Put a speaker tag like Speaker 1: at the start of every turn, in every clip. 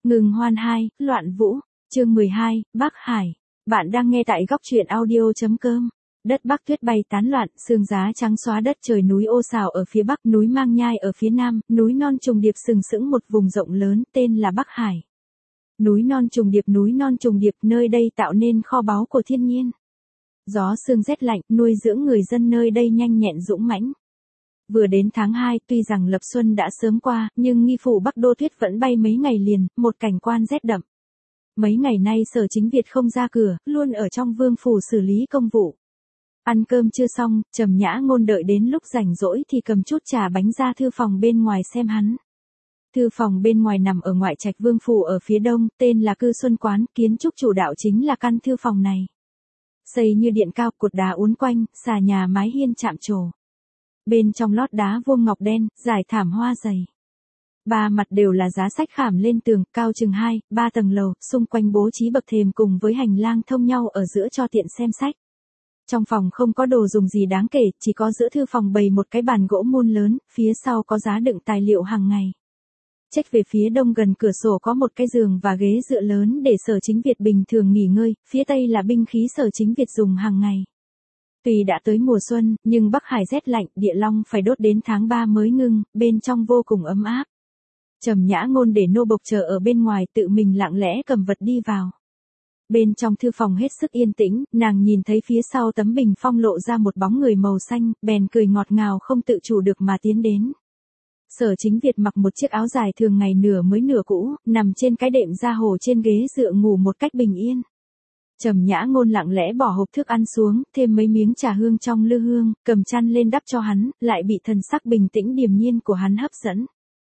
Speaker 1: Ngừng hoan 2, Loạn Vũ, chương 12, Bắc Hải. Bạn đang nghe tại góc truyện audio.com. Đất Bắc tuyết bay tán loạn, sương giá trắng xóa đất trời, núi ô sào ở phía bắc, núi Mang Nhai ở phía nam, núi non trùng điệp sừng sững một vùng rộng lớn tên là Bắc Hải. Núi non trùng điệp, nơi đây tạo nên kho báu của thiên nhiên. Gió sương rét lạnh, nuôi dưỡng người dân nơi đây nhanh nhẹn dũng mãnh. Vừa đến tháng 2, tuy rằng lập xuân đã sớm qua, nhưng nghi phủ Bắc Đô tuyết vẫn bay mấy ngày liền, một cảnh quan rét đậm. Mấy ngày nay Sở Chính Việt không ra cửa, luôn ở trong vương phủ xử lý công vụ. Ăn cơm chưa xong, Trầm Nhã Ngôn đợi đến lúc rảnh rỗi thì cầm chút trà bánh ra thư phòng bên ngoài xem hắn. Thư phòng bên ngoài nằm ở ngoại trạch vương phủ ở phía đông, tên là Cư Xuân Quán, kiến trúc chủ đạo chính là căn thư phòng này. Xây như điện cao, cột đá uốn quanh, xà nhà mái hiên chạm trổ. Bên trong lót đá vuông ngọc đen, trải thảm hoa dày. Ba mặt đều là giá sách khảm lên tường, cao chừng 2, 3 tầng lầu, xung quanh bố trí bậc thềm cùng với hành lang thông nhau ở giữa cho tiện xem sách. Trong phòng không có đồ dùng gì đáng kể, chỉ có giữa thư phòng bày một cái bàn gỗ mun lớn, phía sau có giá đựng tài liệu hàng ngày. Chếch về phía đông gần cửa sổ có một cái giường và ghế dựa lớn để Sở Chính Việt bình thường nghỉ ngơi, phía tây là binh khí Sở Chính Việt dùng hàng ngày. Tuy đã tới mùa xuân, nhưng Bắc Hải rét lạnh, địa long phải đốt đến tháng 3 mới ngưng, bên trong vô cùng ấm áp. Trầm Nhã Ngôn để nô bộc chờ ở bên ngoài, tự mình lặng lẽ cầm vật đi vào. Bên trong thư phòng hết sức yên tĩnh, nàng nhìn thấy phía sau tấm bình phong lộ ra một bóng người màu xanh, bèn cười ngọt ngào không tự chủ được mà tiến đến. Sở Chính Việt mặc một chiếc áo dài thường ngày nửa mới nửa cũ, nằm trên cái đệm da hổ trên ghế dựa ngủ một cách bình yên. Trầm Nhã Ngôn lặng lẽ bỏ hộp thức ăn xuống, thêm mấy miếng trà hương trong lư hương, cầm chăn lên đắp cho hắn, lại bị thần sắc bình tĩnh điềm nhiên của hắn hấp dẫn.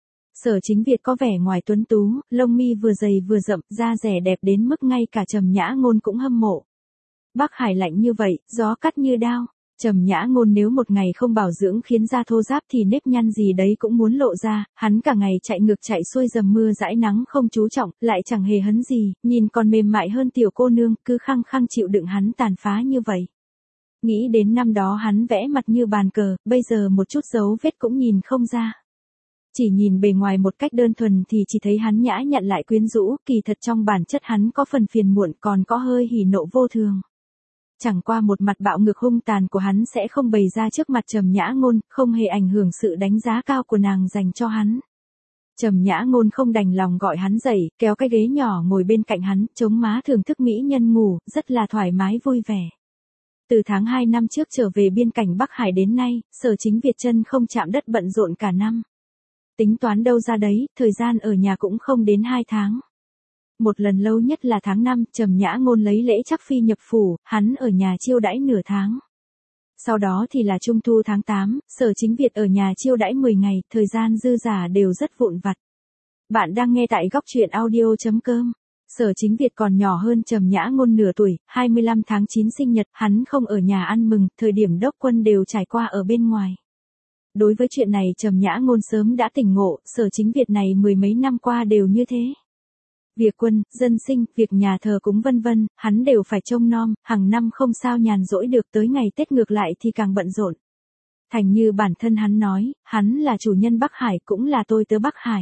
Speaker 1: Sở Chính Việt có vẻ ngoài tuấn tú, lông mi vừa dày vừa rậm, da rẻ đẹp đến mức ngay cả Trầm Nhã Ngôn cũng hâm mộ. Bắc Hải lạnh như vậy, gió cắt như đao. Trầm Nhã Ngôn nếu một ngày không bảo dưỡng khiến da thô ráp thì nếp nhăn gì đấy cũng muốn lộ ra, hắn cả ngày chạy ngược chạy xuôi dầm mưa dãi nắng không chú trọng, lại chẳng hề hấn gì, nhìn còn mềm mại hơn tiểu cô nương, cứ khăng khăng chịu đựng hắn tàn phá như vậy. Nghĩ đến năm đó hắn vẽ mặt như bàn cờ, bây giờ một chút dấu vết cũng nhìn không ra. Chỉ nhìn bề ngoài một cách đơn thuần thì chỉ thấy hắn nhã nhặn lại quyến rũ, kỳ thật trong bản chất hắn có phần phiền muộn, còn có hơi hỉ nộ vô thường. Chẳng qua một mặt bạo ngược hung tàn của hắn sẽ không bày ra trước mặt Trầm Nhã Ngôn, không hề ảnh hưởng sự đánh giá cao của nàng dành cho hắn. Trầm Nhã Ngôn không đành lòng gọi hắn dậy, kéo cái ghế nhỏ ngồi bên cạnh hắn, chống má thưởng thức mỹ nhân ngủ, rất là thoải mái vui vẻ. Từ tháng 2 năm trước trở về biên cảnh Bắc Hải đến nay, Sở Chính Việt chân không chạm đất bận rộn cả năm. Tính toán đâu ra đấy, thời gian ở nhà cũng không đến 2 tháng. Một lần lâu nhất là tháng 5, Trầm Nhã Ngôn lấy lễ Trắc Phi nhập phủ, hắn ở nhà chiêu đãi nửa tháng. Sau đó thì là Trung thu tháng 8, Sở Chính Việt ở nhà chiêu đãi 10 ngày, thời gian dư giả đều rất vụn vặt. Bạn đang nghe tại góc truyện audio.com. Sở Chính Việt còn nhỏ hơn Trầm Nhã Ngôn nửa tuổi, 25 tháng 9 sinh nhật, hắn không ở nhà ăn mừng, thời điểm đốc quân đều trải qua ở bên ngoài. Đối với chuyện này Trầm Nhã Ngôn sớm đã tỉnh ngộ, Sở Chính Việt này mười mấy năm qua đều như thế. Việc quân, dân sinh, việc nhà thờ cúng vân vân, hắn đều phải trông nom, hàng năm không sao nhàn rỗi được, tới ngày Tết ngược lại thì càng bận rộn. Thành như bản thân hắn nói, hắn là chủ nhân Bắc Hải cũng là tôi tớ Bắc Hải.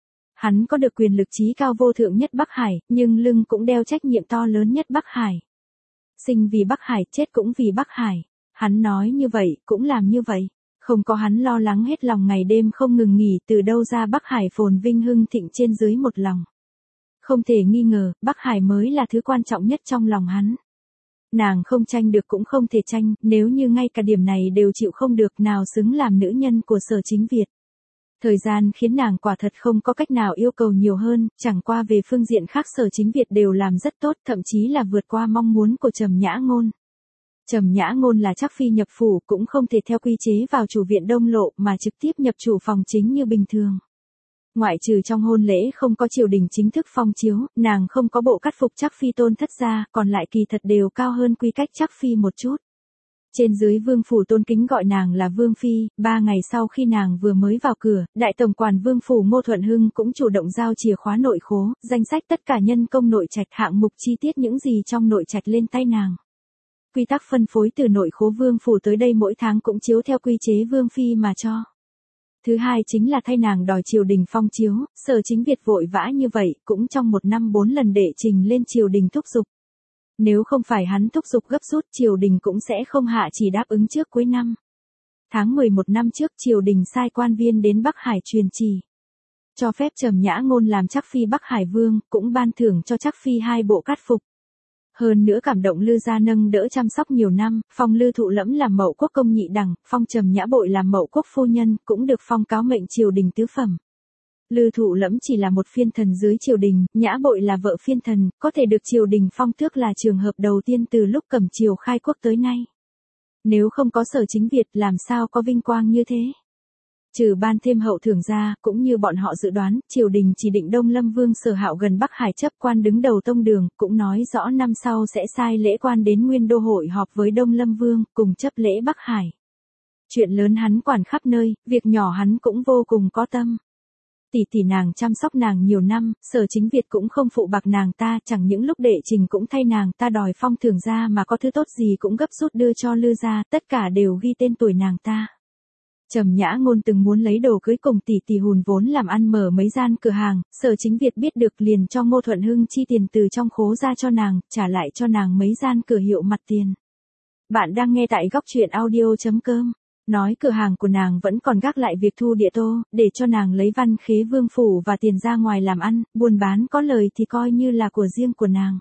Speaker 1: Hắn có được quyền lực trí cao vô thượng nhất Bắc Hải, nhưng lưng cũng đeo trách nhiệm to lớn nhất Bắc Hải. Sinh vì Bắc Hải, chết cũng vì Bắc Hải. Hắn nói như vậy, cũng làm như vậy. Không có hắn lo lắng hết lòng ngày đêm không ngừng nghỉ, từ đâu ra Bắc Hải phồn vinh hưng thịnh trên dưới một lòng. Không thể nghi ngờ, Bắc Hải mới là thứ quan trọng nhất trong lòng hắn. Nàng không tranh được cũng không thể tranh, nếu như ngay cả điểm này đều chịu không được, nào xứng làm nữ nhân của Sở Chính Việt. Thời gian khiến nàng quả thật không có cách nào yêu cầu nhiều hơn, chẳng qua về phương diện khác Sở Chính Việt đều làm rất tốt, thậm chí là vượt qua mong muốn của Trầm Nhã Ngôn. Trầm Nhã Ngôn là Trắc Phi nhập phủ, cũng không thể theo quy chế vào chủ viện Đông Lộ mà trực tiếp nhập chủ phòng chính như bình thường. Ngoại trừ trong hôn lễ không có triều đình chính thức phong chiếu, nàng không có bộ cắt phục Trắc Phi tôn thất gia, còn lại kỳ thật đều cao hơn quy cách Trắc Phi một chút. Trên dưới vương phủ tôn kính gọi nàng là Vương Phi, 3 ngày sau khi nàng vừa mới vào cửa, đại tổng quản vương phủ Ngô Thuận Hưng cũng chủ động giao chìa khóa nội khố, danh sách tất cả nhân công nội trạch, hạng mục chi tiết những gì trong nội trạch lên tay nàng. Quy tắc phân phối từ nội khố vương phủ tới đây mỗi tháng cũng chiếu theo quy chế Vương Phi mà cho. Thứ hai chính là thay nàng đòi triều đình phong chiếu, Sở Chính Việt vội vã như vậy, cũng trong một năm 4 lần đệ trình lên triều đình thúc giục. Nếu không phải hắn thúc giục gấp rút, triều đình cũng sẽ không hạ chỉ đáp ứng trước cuối năm. Tháng 11 năm trước, triều đình sai quan viên đến Bắc Hải truyền chỉ, cho phép Trầm Nhã Ngôn làm Trắc phi Bắc Hải vương, cũng ban thưởng cho Trắc phi 2 bộ cát phục. Hơn nữa cảm động Lư gia nâng đỡ chăm sóc nhiều năm, phong Lư Thụ Lẫm làm Mậu Quốc công nhị đẳng, phong Trầm Nhã Bội làm Mậu Quốc phu nhân, cũng được phong cáo mệnh triều đình tứ phẩm. Lư Thụ Lẫm chỉ là một phiên thần dưới triều đình, Nhã Bội là vợ phiên thần, có thể được triều đình phong tước là trường hợp đầu tiên từ lúc Cẩm Triều khai quốc tới nay. Nếu không có Sở Chính Việt làm sao có vinh quang như thế? Trừ ban thêm hậu thưởng ra, cũng như bọn họ dự đoán, triều đình chỉ định Đông Lâm Vương Sở Hạo gần Bắc Hải chấp quan đứng đầu tông đường, cũng nói rõ năm sau sẽ sai lễ quan đến Nguyên Đô hội họp với Đông Lâm Vương, cùng chấp lễ Bắc Hải. Chuyện lớn hắn quản khắp nơi, việc nhỏ hắn cũng vô cùng có tâm. Tỷ nàng chăm sóc nàng nhiều năm, Sở Chính Việt cũng không phụ bạc nàng ta, chẳng những lúc đệ trình cũng thay nàng ta đòi phong thưởng ra mà có thứ tốt gì cũng gấp rút đưa cho Lư gia, tất cả đều ghi tên tuổi nàng ta. Trầm Nhã Ngôn từng muốn lấy đồ cưới cùng tỷ hùn vốn làm ăn mở mấy gian cửa hàng, Sở Chính Việt biết được liền cho Ngô Thuận Hưng chi tiền từ trong khố ra cho nàng, trả lại cho nàng mấy gian cửa hiệu mặt tiền. Bạn đang nghe tại góc truyện audio.com. Nói cửa hàng của nàng vẫn còn gác lại việc thu địa tô, để cho nàng lấy văn khế vương phủ và tiền ra ngoài làm ăn, buôn bán có lời thì coi như là của riêng của nàng.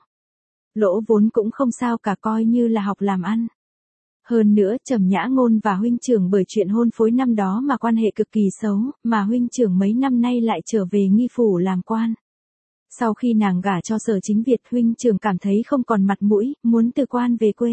Speaker 1: Lỗ vốn cũng không sao cả, coi như là học làm ăn. Hơn nữa, Trầm Nhã Ngôn và huynh trưởng bởi chuyện hôn phối năm đó mà quan hệ cực kỳ xấu, mà huynh trưởng mấy năm nay lại trở về nghi phủ làm quan. Sau khi nàng gả cho Sở Chính Việt, huynh trưởng cảm thấy không còn mặt mũi, muốn từ quan về quê.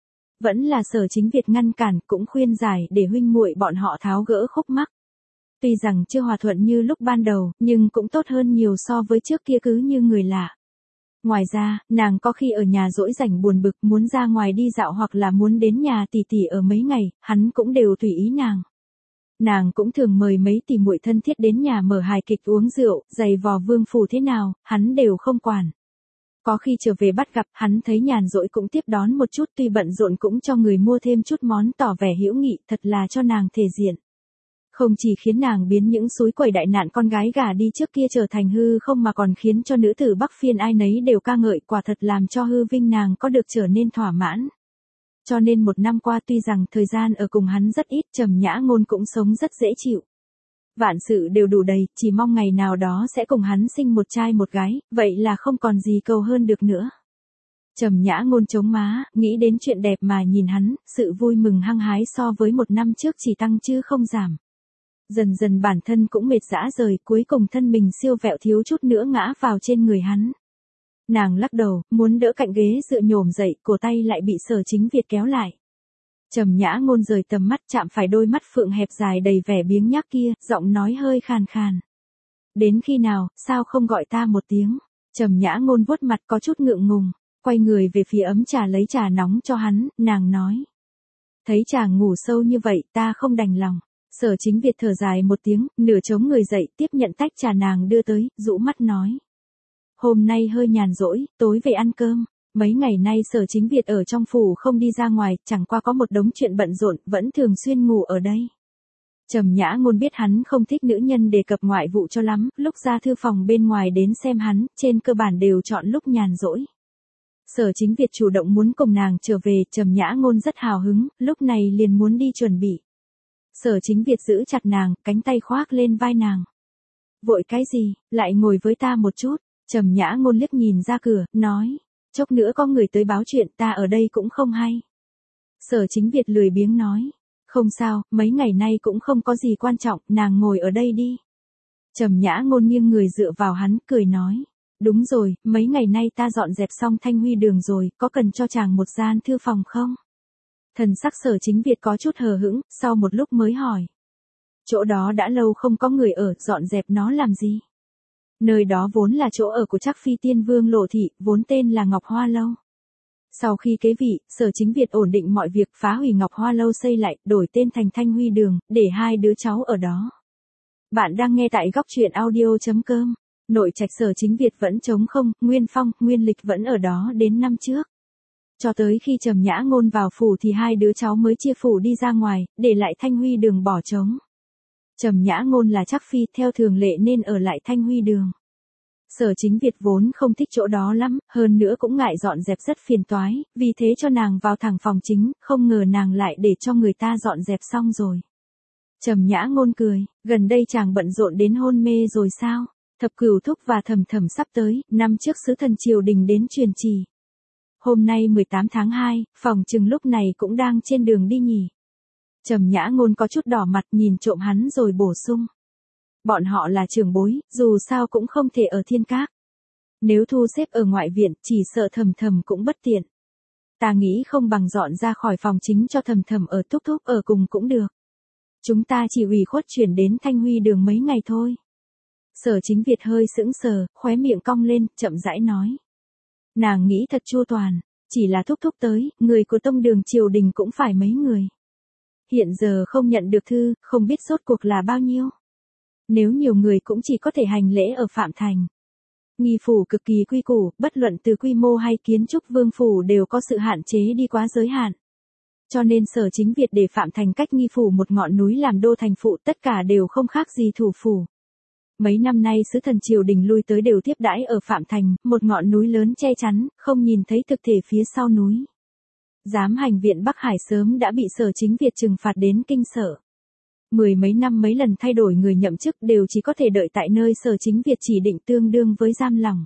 Speaker 1: Vẫn là Sở Chính Việt ngăn cản, cũng khuyên giải để huynh muội bọn họ tháo gỡ khúc mắc. Tuy rằng chưa hòa thuận như lúc ban đầu, nhưng cũng tốt hơn nhiều so với trước kia cứ như người lạ. Ngoài ra, nàng có khi ở nhà dỗi rảnh buồn bực muốn ra ngoài đi dạo hoặc là muốn đến nhà tỷ ở mấy ngày, hắn cũng đều tùy ý nàng. Nàng cũng thường mời mấy tỷ muội thân thiết đến nhà mở hài kịch uống rượu, giày vò vương phủ thế nào, hắn đều không quản. Có khi trở về bắt gặp, hắn thấy nhàn rỗi cũng tiếp đón một chút, tuy bận rộn cũng cho người mua thêm chút món tỏ vẻ hữu nghị, thật là cho nàng thể diện. Không chỉ khiến nàng biến những súi quẩy đại nạn con gái gả đi trước kia trở thành hư không mà còn khiến cho nữ tử Bắc Phiên ai nấy đều ca ngợi, quả thật làm cho hư vinh nàng có được trở nên thỏa mãn. Cho nên một năm qua tuy rằng thời gian ở cùng hắn rất ít, Trầm Nhã Ngôn cũng sống rất dễ chịu. Vạn sự đều đủ đầy, chỉ mong ngày nào đó sẽ cùng hắn sinh một trai một gái, vậy là không còn gì cầu hơn được nữa. Trầm Nhã Ngôn chống má, nghĩ đến chuyện đẹp mà nhìn hắn, sự vui mừng hăng hái so với một năm trước chỉ tăng chứ không giảm. Dần dần bản thân cũng mệt rã rời, cuối cùng thân mình siêu vẹo thiếu chút nữa ngã vào trên người hắn. Nàng lắc đầu, muốn đỡ cạnh ghế dựa nhổm dậy, cổ tay lại bị Sở Chính Việt kéo lại. Trầm Nhã Ngôn rời tầm mắt chạm phải đôi mắt phượng hẹp dài đầy vẻ biếng nhác kia, giọng nói hơi khàn khàn. Đến khi nào, sao không gọi ta một tiếng? Trầm Nhã Ngôn vuốt mặt có chút ngượng ngùng, quay người về phía ấm trà lấy trà nóng cho hắn, nàng nói. Thấy chàng ngủ sâu như vậy, ta không đành lòng. Sở Chính Việt thở dài một tiếng, nửa chống người dậy, tiếp nhận tách trà nàng đưa tới, rũ mắt nói. Hôm nay hơi nhàn rỗi, tối về ăn cơm. Mấy ngày nay Sở Chính Việt ở trong phủ không đi ra ngoài, chẳng qua có một đống chuyện bận rộn, vẫn thường xuyên ngủ ở đây. Trầm Nhã Ngôn biết hắn không thích nữ nhân đề cập ngoại vụ cho lắm, lúc ra thư phòng bên ngoài đến xem hắn, trên cơ bản đều chọn lúc nhàn rỗi. Sở Chính Việt chủ động muốn cùng nàng trở về, Trầm Nhã Ngôn rất hào hứng, lúc này liền muốn đi chuẩn bị. Sở Chính Việt giữ chặt nàng, cánh tay khoác lên vai nàng. Vội cái gì, lại ngồi với ta một chút. Trầm Nhã Ngôn liếc nhìn ra cửa, nói. Chốc nữa có người tới báo chuyện, ta ở đây cũng không hay. Sở Chính Việt lười biếng nói. Không sao, mấy ngày nay cũng không có gì quan trọng, nàng ngồi ở đây đi. Trầm Nhã Ngôn nghiêng người dựa vào hắn, cười nói. Đúng rồi, mấy ngày nay ta dọn dẹp xong Thanh Huy đường rồi, có cần cho chàng một gian thư phòng không? Thần sắc Sở Chính Việt có chút hờ hững, sau một lúc mới hỏi. Chỗ đó đã lâu không có người ở, dọn dẹp nó làm gì? Nơi đó vốn là chỗ ở của Trắc phi Tiên Vương Lộ Thị, vốn tên là Ngọc Hoa Lâu. Sau khi kế vị, Sở Chính Việt ổn định mọi việc, phá hủy Ngọc Hoa Lâu xây lại, đổi tên thành Thanh Huy Đường, để hai đứa cháu ở đó. Bạn đang nghe tại góc truyện audio.com. Nội trạch Sở Chính Việt vẫn trống không, Nguyên Phong, Nguyên Lịch vẫn ở đó đến năm trước. Cho tới khi Trầm Nhã Ngôn vào phủ thì hai đứa cháu mới chia phủ đi ra ngoài, để lại Thanh Huy Đường bỏ trống. Trầm Nhã Ngôn là chắc phi theo thường lệ nên ở lại Thanh Huy Đường. Sở Chính Việt vốn không thích chỗ đó lắm, hơn nữa cũng ngại dọn dẹp rất phiền toái, vì thế cho nàng vào thẳng phòng chính, không ngờ nàng lại để cho người ta dọn dẹp xong rồi. Trầm Nhã Ngôn cười, gần đây chàng bận rộn đến hôn mê rồi sao? Thập Cửu Thúc và Thầm Thầm sắp tới, năm trước sứ thần triều đình đến truyền chỉ. Hôm nay 18 tháng 2, phòng chừng lúc này cũng đang trên đường đi nhỉ. Trầm Nhã Ngôn có chút đỏ mặt nhìn trộm hắn rồi bổ sung. Bọn họ là trưởng bối, dù sao cũng không thể ở Thiên Các. Nếu thu xếp ở ngoại viện, chỉ sợ Thầm Thầm cũng bất tiện. Ta nghĩ không bằng dọn ra khỏi phòng chính cho Thầm Thầm ở Thúc Thúc ở cùng cũng được. Chúng ta chỉ ủy khuất chuyển đến Thanh Huy Đường mấy ngày thôi. Sở Chính Việt hơi sững sờ, khóe miệng cong lên, chậm rãi nói. Nàng nghĩ thật chu toàn, chỉ là Thúc Thúc tới, người của tông đường triều đình cũng phải mấy người. Hiện giờ không nhận được thư, không biết rốt cuộc là bao nhiêu. Nếu nhiều người cũng chỉ có thể hành lễ ở Phạm Thành. Nghi phủ cực kỳ quy củ, bất luận từ quy mô hay kiến trúc vương phủ đều có sự hạn chế đi quá giới hạn. Cho nên Sở Chính Việt để Phạm Thành cách Nghi phủ một ngọn núi làm đô thành phụ, tất cả đều không khác gì thủ phủ. Mấy năm nay sứ thần triều đình lui tới đều tiếp đãi ở Phạm Thành, một ngọn núi lớn che chắn, không nhìn thấy thực thể phía sau núi. Giám hành viện Bắc Hải sớm đã bị Sở Chính Việt trừng phạt đến kinh sợ. Mười mấy năm mấy lần thay đổi người nhậm chức đều chỉ có thể đợi tại nơi Sở Chính Việt chỉ định tương đương với giam lỏng.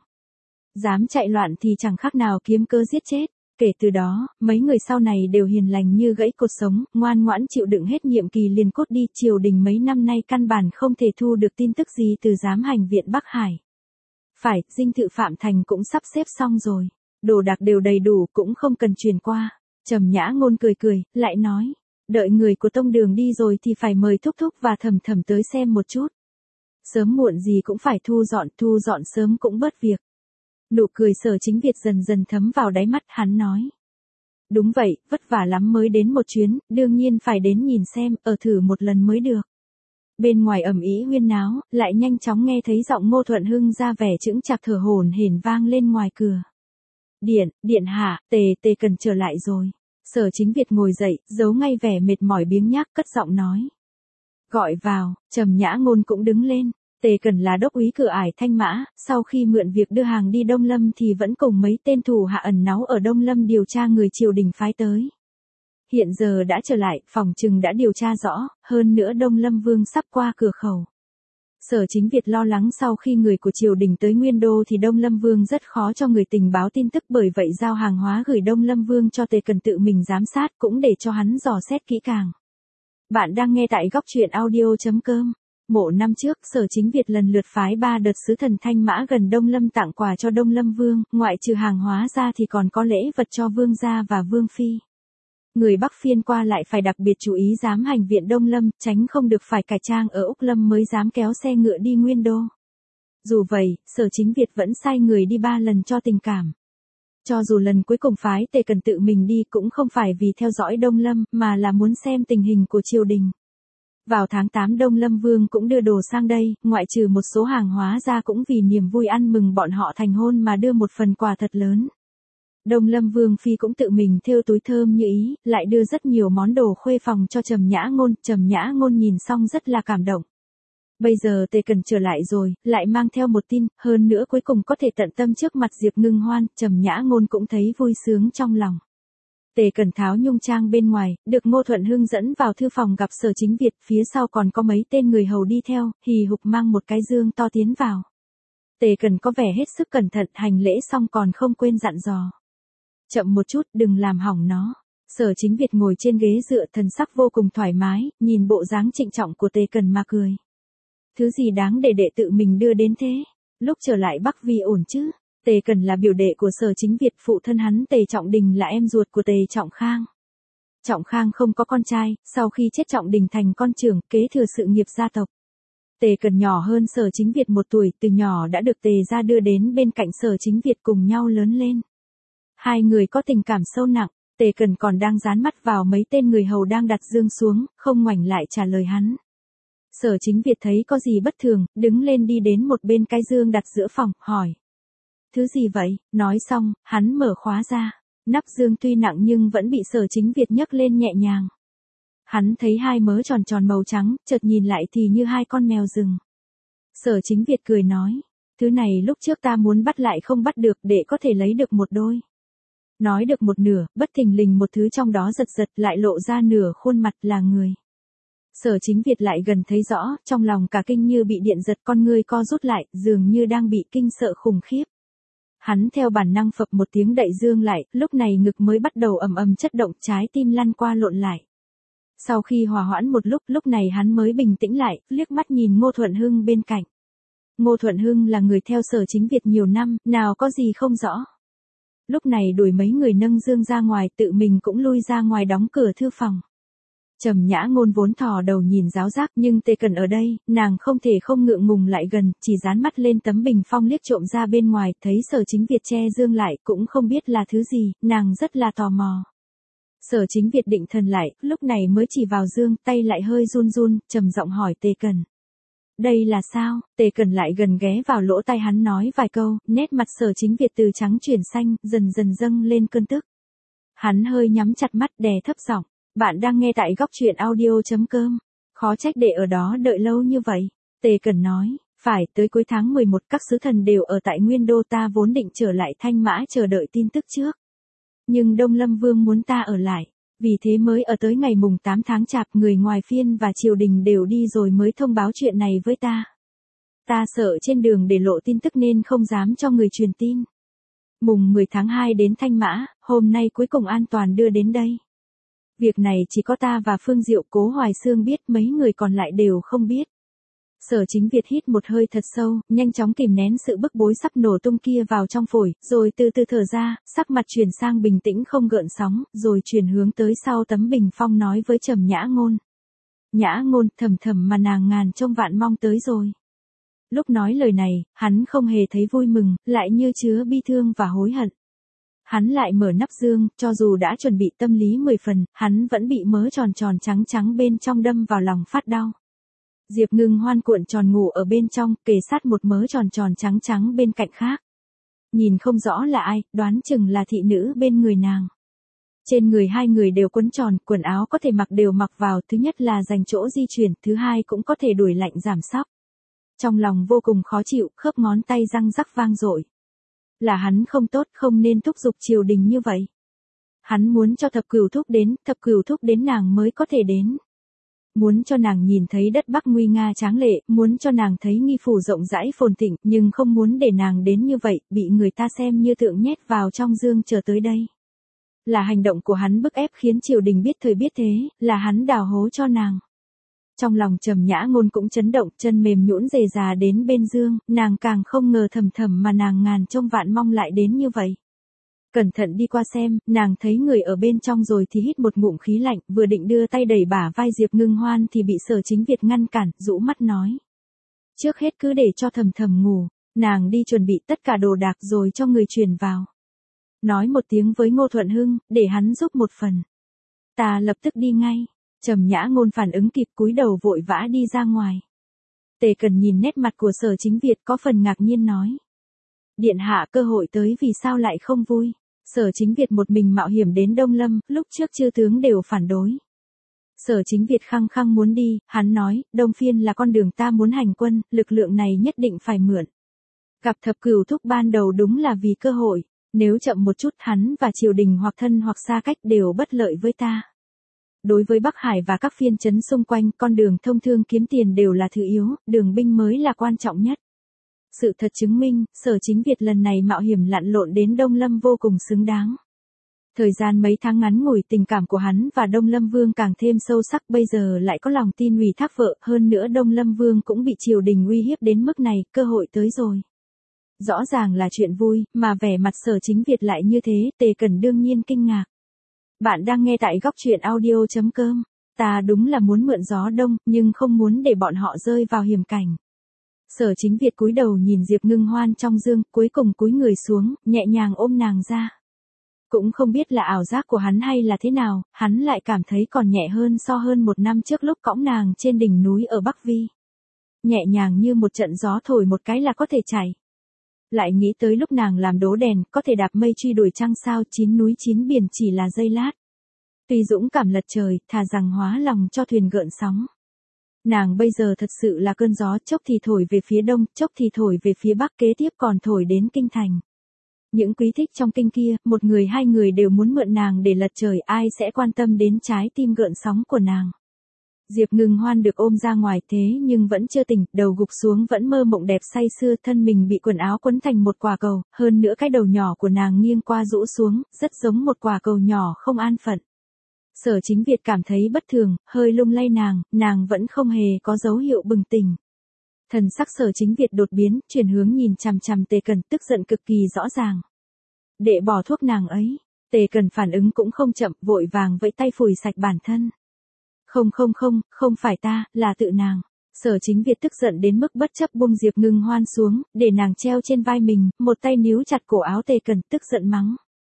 Speaker 1: Dám chạy loạn thì chẳng khác nào kiếm cớ giết chết. Kể từ đó, mấy người sau này đều hiền lành như gãy cột sống, ngoan ngoãn chịu đựng hết nhiệm kỳ liền cốt đi. Triều đình mấy năm nay căn bản không thể thu được tin tức gì từ giám hành viện Bắc Hải. Phải, dinh thự Phạm Thành cũng sắp xếp xong rồi. Đồ đạc đều đầy đủ, cũng không cần truyền qua. Trầm Nhã Ngôn cười cười, lại nói. Đợi người của tông đường đi rồi thì phải mời Thúc Thúc và Thầm Thầm tới xem một chút. Sớm muộn gì cũng phải thu dọn sớm cũng bớt việc. Nụ cười Sở Chính Việt dần dần thấm vào đáy mắt, hắn nói. Đúng vậy, vất vả lắm mới đến một chuyến, đương nhiên phải đến nhìn xem, ở thử một lần mới được. Bên ngoài ầm ĩ huyên náo, lại nhanh chóng nghe thấy giọng Ngô Thuận Hưng ra vẻ chững chạc thở hổn hển vang lên ngoài cửa. Điện hạ, tề cần trở lại rồi. Sở Chính Việt ngồi dậy, giấu ngay vẻ mệt mỏi biếng nhác, cất giọng nói. Gọi vào, Trầm Nhã Ngôn cũng đứng lên. Tề Cần là đốc úy cửa ải Thanh Mã, sau khi mượn việc đưa hàng đi Đông Lâm thì vẫn cùng mấy tên thủ hạ ẩn náu ở Đông Lâm điều tra người triều đình phái tới. Hiện giờ đã trở lại, phòng trừng đã điều tra rõ, hơn nữa Đông Lâm Vương sắp qua cửa khẩu. Sở Chính Việt lo lắng sau khi người của triều đình tới Nguyên Đô thì Đông Lâm Vương rất khó cho người tình báo tin tức, bởi vậy giao hàng hóa gửi Đông Lâm Vương cho Tề Cần tự mình giám sát, cũng để cho hắn dò xét kỹ càng. Bạn đang nghe tại góc truyện audio.com. Mộ năm trước, Sở Chính Việt lần lượt phái 3 đợt sứ thần Thanh Mã gần Đông Lâm tặng quà cho Đông Lâm Vương, ngoại trừ hàng hóa ra thì còn có lễ vật cho Vương gia và Vương phi. Người Bắc phiên qua lại phải đặc biệt chú ý giám hành viện Đông Lâm, tránh không được phải cải trang ở Úc Lâm mới dám kéo xe ngựa đi Nguyên Đô. Dù vậy, Sở Chính Việt vẫn sai người đi 3 lần cho tình cảm. Cho dù lần cuối cùng phái Tề Cần tự mình đi cũng không phải vì theo dõi Đông Lâm, mà là muốn xem tình hình của triều đình. Vào tháng 8 Đông Lâm Vương cũng đưa đồ sang đây, ngoại trừ một số hàng hóa ra cũng vì niềm vui ăn mừng bọn họ thành hôn mà đưa một phần quà thật lớn. Đông Lâm Vương phi cũng tự mình thêu túi thơm như ý, lại đưa rất nhiều món đồ khuê phòng cho Trầm Nhã Ngôn nhìn xong rất là cảm động. Bây giờ Tề Cần trở lại rồi, lại mang theo một tin, hơn nữa cuối cùng có thể tận tâm trước mặt Diệp Ngưng Hoan, Trầm Nhã Ngôn cũng thấy vui sướng trong lòng. Tề Cần tháo nhung trang bên ngoài, được Ngô Thuận Hưng dẫn vào thư phòng gặp Sở Chính Việt, phía sau còn có mấy tên người hầu đi theo, hì hục mang một cái dương to tiến vào. Tề Cần có vẻ hết sức cẩn thận, hành lễ xong còn không quên dặn dò. Chậm một chút, đừng làm hỏng nó. Sở Chính Việt ngồi trên ghế dựa, thần sắc vô cùng thoải mái, nhìn bộ dáng trịnh trọng của Tề Cần mà cười. Thứ gì đáng để đệ tự mình đưa đến thế? Lúc trở lại Bắc Vi ổn chứ? Tề Cần là biểu đệ của Sở Chính Việt, phụ thân hắn Tề Trọng Đình là em ruột của Tề Trọng Khang. Trọng Khang không có con trai, sau khi chết Trọng Đình thành con trưởng, kế thừa sự nghiệp gia tộc. Tề Cần nhỏ hơn Sở Chính Việt 1 tuổi, từ nhỏ đã được Tề gia đưa đến bên cạnh Sở Chính Việt cùng nhau lớn lên. Hai người có tình cảm sâu nặng, Tề Cần còn đang dán mắt vào mấy tên người hầu đang đặt dương xuống, không ngoảnh lại trả lời hắn. Sở Chính Việt thấy có gì bất thường, đứng lên đi đến một bên cái dương đặt giữa phòng, hỏi. Thứ gì vậy? Nói xong, hắn mở khóa ra. Nắp dương tuy nặng nhưng vẫn bị Sở Chính Việt nhấc lên nhẹ nhàng. Hắn thấy hai mớ tròn tròn màu trắng, chợt nhìn lại thì như hai con mèo rừng. Sở Chính Việt cười nói, thứ này lúc trước ta muốn bắt lại không bắt được để có thể lấy được một đôi. Nói được một nửa, bất thình lình một thứ trong đó giật giật lại lộ ra nửa khuôn mặt là người. Sở Chính Việt lại gần thấy rõ, trong lòng cả kinh như bị điện giật, con ngươi co rút lại, dường như đang bị kinh sợ khủng khiếp. Hắn theo bản năng phập một tiếng đậy dương lại, lúc này ngực mới bắt đầu ầm ầm chất động, trái tim lăn qua lộn lại. Sau khi hòa hoãn một lúc này hắn mới bình tĩnh lại, liếc mắt nhìn Ngô Thuận Hưng bên cạnh. Ngô Thuận Hưng là người theo Sở Chính Việt nhiều năm, nào có gì không rõ. Lúc này đuổi mấy người nâng dương ra ngoài, tự mình cũng lui ra ngoài đóng cửa thư phòng. Trầm Nhã Ngôn vốn thò đầu nhìn giáo giác, nhưng Tề Cẩn ở đây, nàng không thể không ngượng ngùng lại gần, chỉ dán mắt lên tấm bình phong liếc trộm ra bên ngoài, thấy Sở Chính Việt che dương lại, cũng không biết là thứ gì, nàng rất là tò mò. Sở Chính Việt định thần lại, lúc này mới chỉ vào dương, tay lại hơi run run, trầm giọng hỏi Tề Cẩn. Đây là sao? Tề Cẩn lại gần ghé vào lỗ tai hắn nói vài câu, nét mặt Sở Chính Việt từ trắng chuyển xanh, dần dần dâng lên cơn tức. Hắn hơi nhắm chặt mắt đè thấp giọng. Bạn đang nghe tại góc truyện audio.com. Khó trách để ở đó đợi lâu như vậy. Tề Cẩn nói, phải tới cuối tháng 11 các sứ thần đều ở tại Nguyên Đô, ta vốn định trở lại Thanh Mã chờ đợi tin tức trước. Nhưng Đông Lâm Vương muốn ta ở lại, vì thế mới ở tới ngày mùng 8 tháng Chạp, người ngoài phiên và triều đình đều đi rồi mới thông báo chuyện này với ta. Ta sợ trên đường để lộ tin tức nên không dám cho người truyền tin. Mùng 10 tháng 2 đến Thanh Mã, hôm nay cuối cùng an toàn đưa đến đây. Việc này chỉ có ta và Phương Diệu, Cố Hoài Xương biết, mấy người còn lại đều không biết. Sở Chính Việt hít một hơi thật sâu, nhanh chóng kìm nén sự bức bối sắp nổ tung kia vào trong phổi, rồi từ từ thở ra, sắc mặt chuyển sang bình tĩnh không gợn sóng, rồi chuyển hướng tới sau tấm bình phong nói với Trầm Nhã Ngôn. Nhã Ngôn, thầm thầm mà nàng ngàn trông vạn mong tới rồi. Lúc nói lời này, hắn không hề thấy vui mừng, lại như chứa bi thương và hối hận. Hắn lại mở nắp dương, cho dù đã chuẩn bị tâm lý 10 phần, hắn vẫn bị mớ tròn tròn trắng trắng bên trong đâm vào lòng phát đau. Diệp Ngưng Hoan cuộn tròn ngủ ở bên trong, kề sát một mớ tròn tròn trắng trắng bên cạnh khác. Nhìn không rõ là ai, đoán chừng là thị nữ bên người nàng. Trên người hai người đều quấn tròn, quần áo có thể mặc đều mặc vào, thứ nhất là dành chỗ di chuyển, thứ hai cũng có thể đuổi lạnh giảm sóc. Trong lòng vô cùng khó chịu, khớp ngón tay răng rắc vang dội. Là hắn không tốt, không nên thúc giục triều đình như vậy. Hắn muốn cho thập cửu thúc đến nàng mới có thể đến. Muốn cho nàng nhìn thấy đất Bắc nguy nga tráng lệ, muốn cho nàng thấy Nghi Phủ rộng rãi phồn thịnh, nhưng không muốn để nàng đến như vậy, bị người ta xem như tượng nhét vào trong dương chờ tới đây. Là hành động của hắn bức ép khiến triều đình biết thời biết thế, là hắn đào hố cho nàng. Trong lòng Trầm Nhã Ngôn cũng chấn động, chân mềm nhũn rề rà đến bên dương, nàng càng không ngờ thầm thầm mà nàng ngàn trông vạn mong lại đến như vậy. Cẩn thận đi qua xem, nàng thấy người ở bên trong rồi thì hít một ngụm khí lạnh, vừa định đưa tay đẩy bả vai Diệp Ngưng Hoan thì bị Sở Chính Việt ngăn cản, rũ mắt nói. Trước hết cứ để cho thầm thầm ngủ, nàng đi chuẩn bị tất cả đồ đạc rồi cho người truyền vào. Nói một tiếng với Ngô Thuận Hưng, để hắn giúp một phần. Ta lập tức đi ngay. Trầm Nhã Ngôn phản ứng kịp, cúi đầu vội vã đi ra ngoài. Tề Cẩn nhìn nét mặt của Sở Chính Việt có phần ngạc nhiên nói. Điện hạ cơ hội tới vì sao lại không vui. Sở Chính Việt một mình mạo hiểm đến Đông Lâm, lúc trước chư tướng đều phản đối. Sở Chính Việt khăng khăng muốn đi, hắn nói, Đông Phiên là con đường ta muốn hành quân, lực lượng này nhất định phải mượn. Gặp thập cửu thúc ban đầu đúng là vì cơ hội, nếu chậm một chút hắn và triều đình hoặc thân hoặc xa cách đều bất lợi với ta. Đối với Bắc Hải và các phiên trấn xung quanh, con đường thông thương kiếm tiền đều là thứ yếu, đường binh mới là quan trọng nhất. Sự thật chứng minh, Sở Chính Việt lần này mạo hiểm lặn lộn đến Đông Lâm vô cùng xứng đáng. Thời gian mấy tháng ngắn ngủi, tình cảm của hắn và Đông Lâm Vương càng thêm sâu sắc, bây giờ lại có lòng tin ủy thác vợ, hơn nữa Đông Lâm Vương cũng bị triều đình uy hiếp đến mức này, cơ hội tới rồi. Rõ ràng là chuyện vui, mà vẻ mặt Sở Chính Việt lại như thế, Tề Cẩn đương nhiên kinh ngạc. Bạn đang nghe tại góc truyện audio.com. Ta đúng là muốn mượn gió đông, nhưng không muốn để bọn họ rơi vào hiểm cảnh. Sở Chính Việt cúi đầu nhìn Diệp Ngưng Hoan trong dương, cuối cùng cúi người xuống, nhẹ nhàng ôm nàng ra. Cũng không biết là ảo giác của hắn hay là thế nào, hắn lại cảm thấy còn nhẹ hơn so hơn một năm trước lúc cõng nàng trên đỉnh núi ở Bắc Vi. Nhẹ nhàng như một trận gió thổi một cái là có thể chảy. Lại nghĩ tới lúc nàng làm đố đèn, có thể đạp mây truy đuổi trăng sao, chín núi chín biển chỉ là giây lát. Tuy dũng cảm lật trời, thà rằng hóa lòng cho thuyền gợn sóng. Nàng bây giờ thật sự là cơn gió, chốc thì thổi về phía đông, chốc thì thổi về phía bắc, kế tiếp còn thổi đến kinh thành. Những quý thích trong kinh kia, một người hai người đều muốn mượn nàng để lật trời, ai sẽ quan tâm đến trái tim gợn sóng của nàng. Diệp Ngưng Hoan được ôm ra ngoài thế nhưng vẫn chưa tỉnh, đầu gục xuống vẫn mơ mộng đẹp say sưa, thân mình bị quần áo quấn thành một quả cầu, hơn nữa cái đầu nhỏ của nàng nghiêng qua rũ xuống, rất giống một quả cầu nhỏ không an phận. Sở Chính Việt cảm thấy bất thường, hơi lung lay nàng vẫn không hề có dấu hiệu bừng tỉnh. Thần sắc Sở Chính Việt đột biến, chuyển hướng nhìn chằm chằm Tề Cần, tức giận cực kỳ rõ ràng. Đệ bỏ thuốc nàng ấy. Tề Cần phản ứng cũng không chậm, vội vàng vẫy tay phủi sạch bản thân. Không phải ta, là tự nàng. Sở Chính Việt tức giận đến mức bất chấp buông Diệp Ngưng Hoan xuống, để nàng treo trên vai mình, một tay níu chặt cổ áo Tề Cần, tức giận mắng.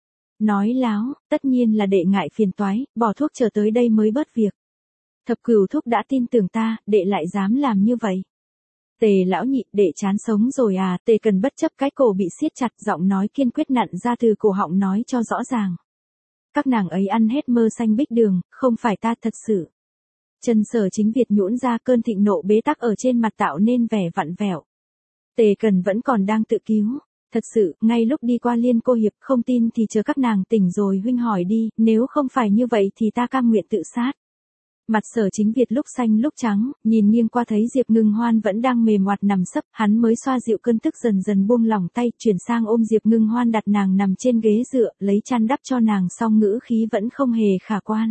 Speaker 1: Nói láo, tất nhiên là đệ ngại phiền toái, bỏ thuốc chờ tới đây mới bớt việc. Thập Cửu thúc đã tin tưởng ta, đệ lại dám làm như vậy. Tề lão nhị, đệ chán sống rồi à? Tề Cần bất chấp cái cổ bị siết chặt, giọng nói kiên quyết nặn ra từ cổ họng nói cho rõ ràng. Các nàng ấy ăn hết mơ xanh bích đường, không phải ta thật sự. Chân Sở Chính Việt nhũn ra, cơn thịnh nộ bế tắc ở trên mặt tạo nên vẻ vặn vẹo. Tề Cần vẫn còn đang tự cứu. Thật sự, ngay lúc đi qua Liên cô hiệp, không tin thì chờ các nàng tỉnh rồi huynh hỏi đi, nếu không phải như vậy thì ta cam nguyện tự sát. Mặt Sở Chính Việt lúc xanh lúc trắng, nhìn nghiêng qua thấy Diệp Ngưng Hoan vẫn đang mềm oặt nằm sấp, hắn mới xoa dịu cơn tức dần dần buông lỏng tay, chuyển sang ôm Diệp Ngưng Hoan đặt nàng nằm trên ghế dựa, lấy chăn đắp cho nàng, song ngữ khí vẫn không hề khả quan.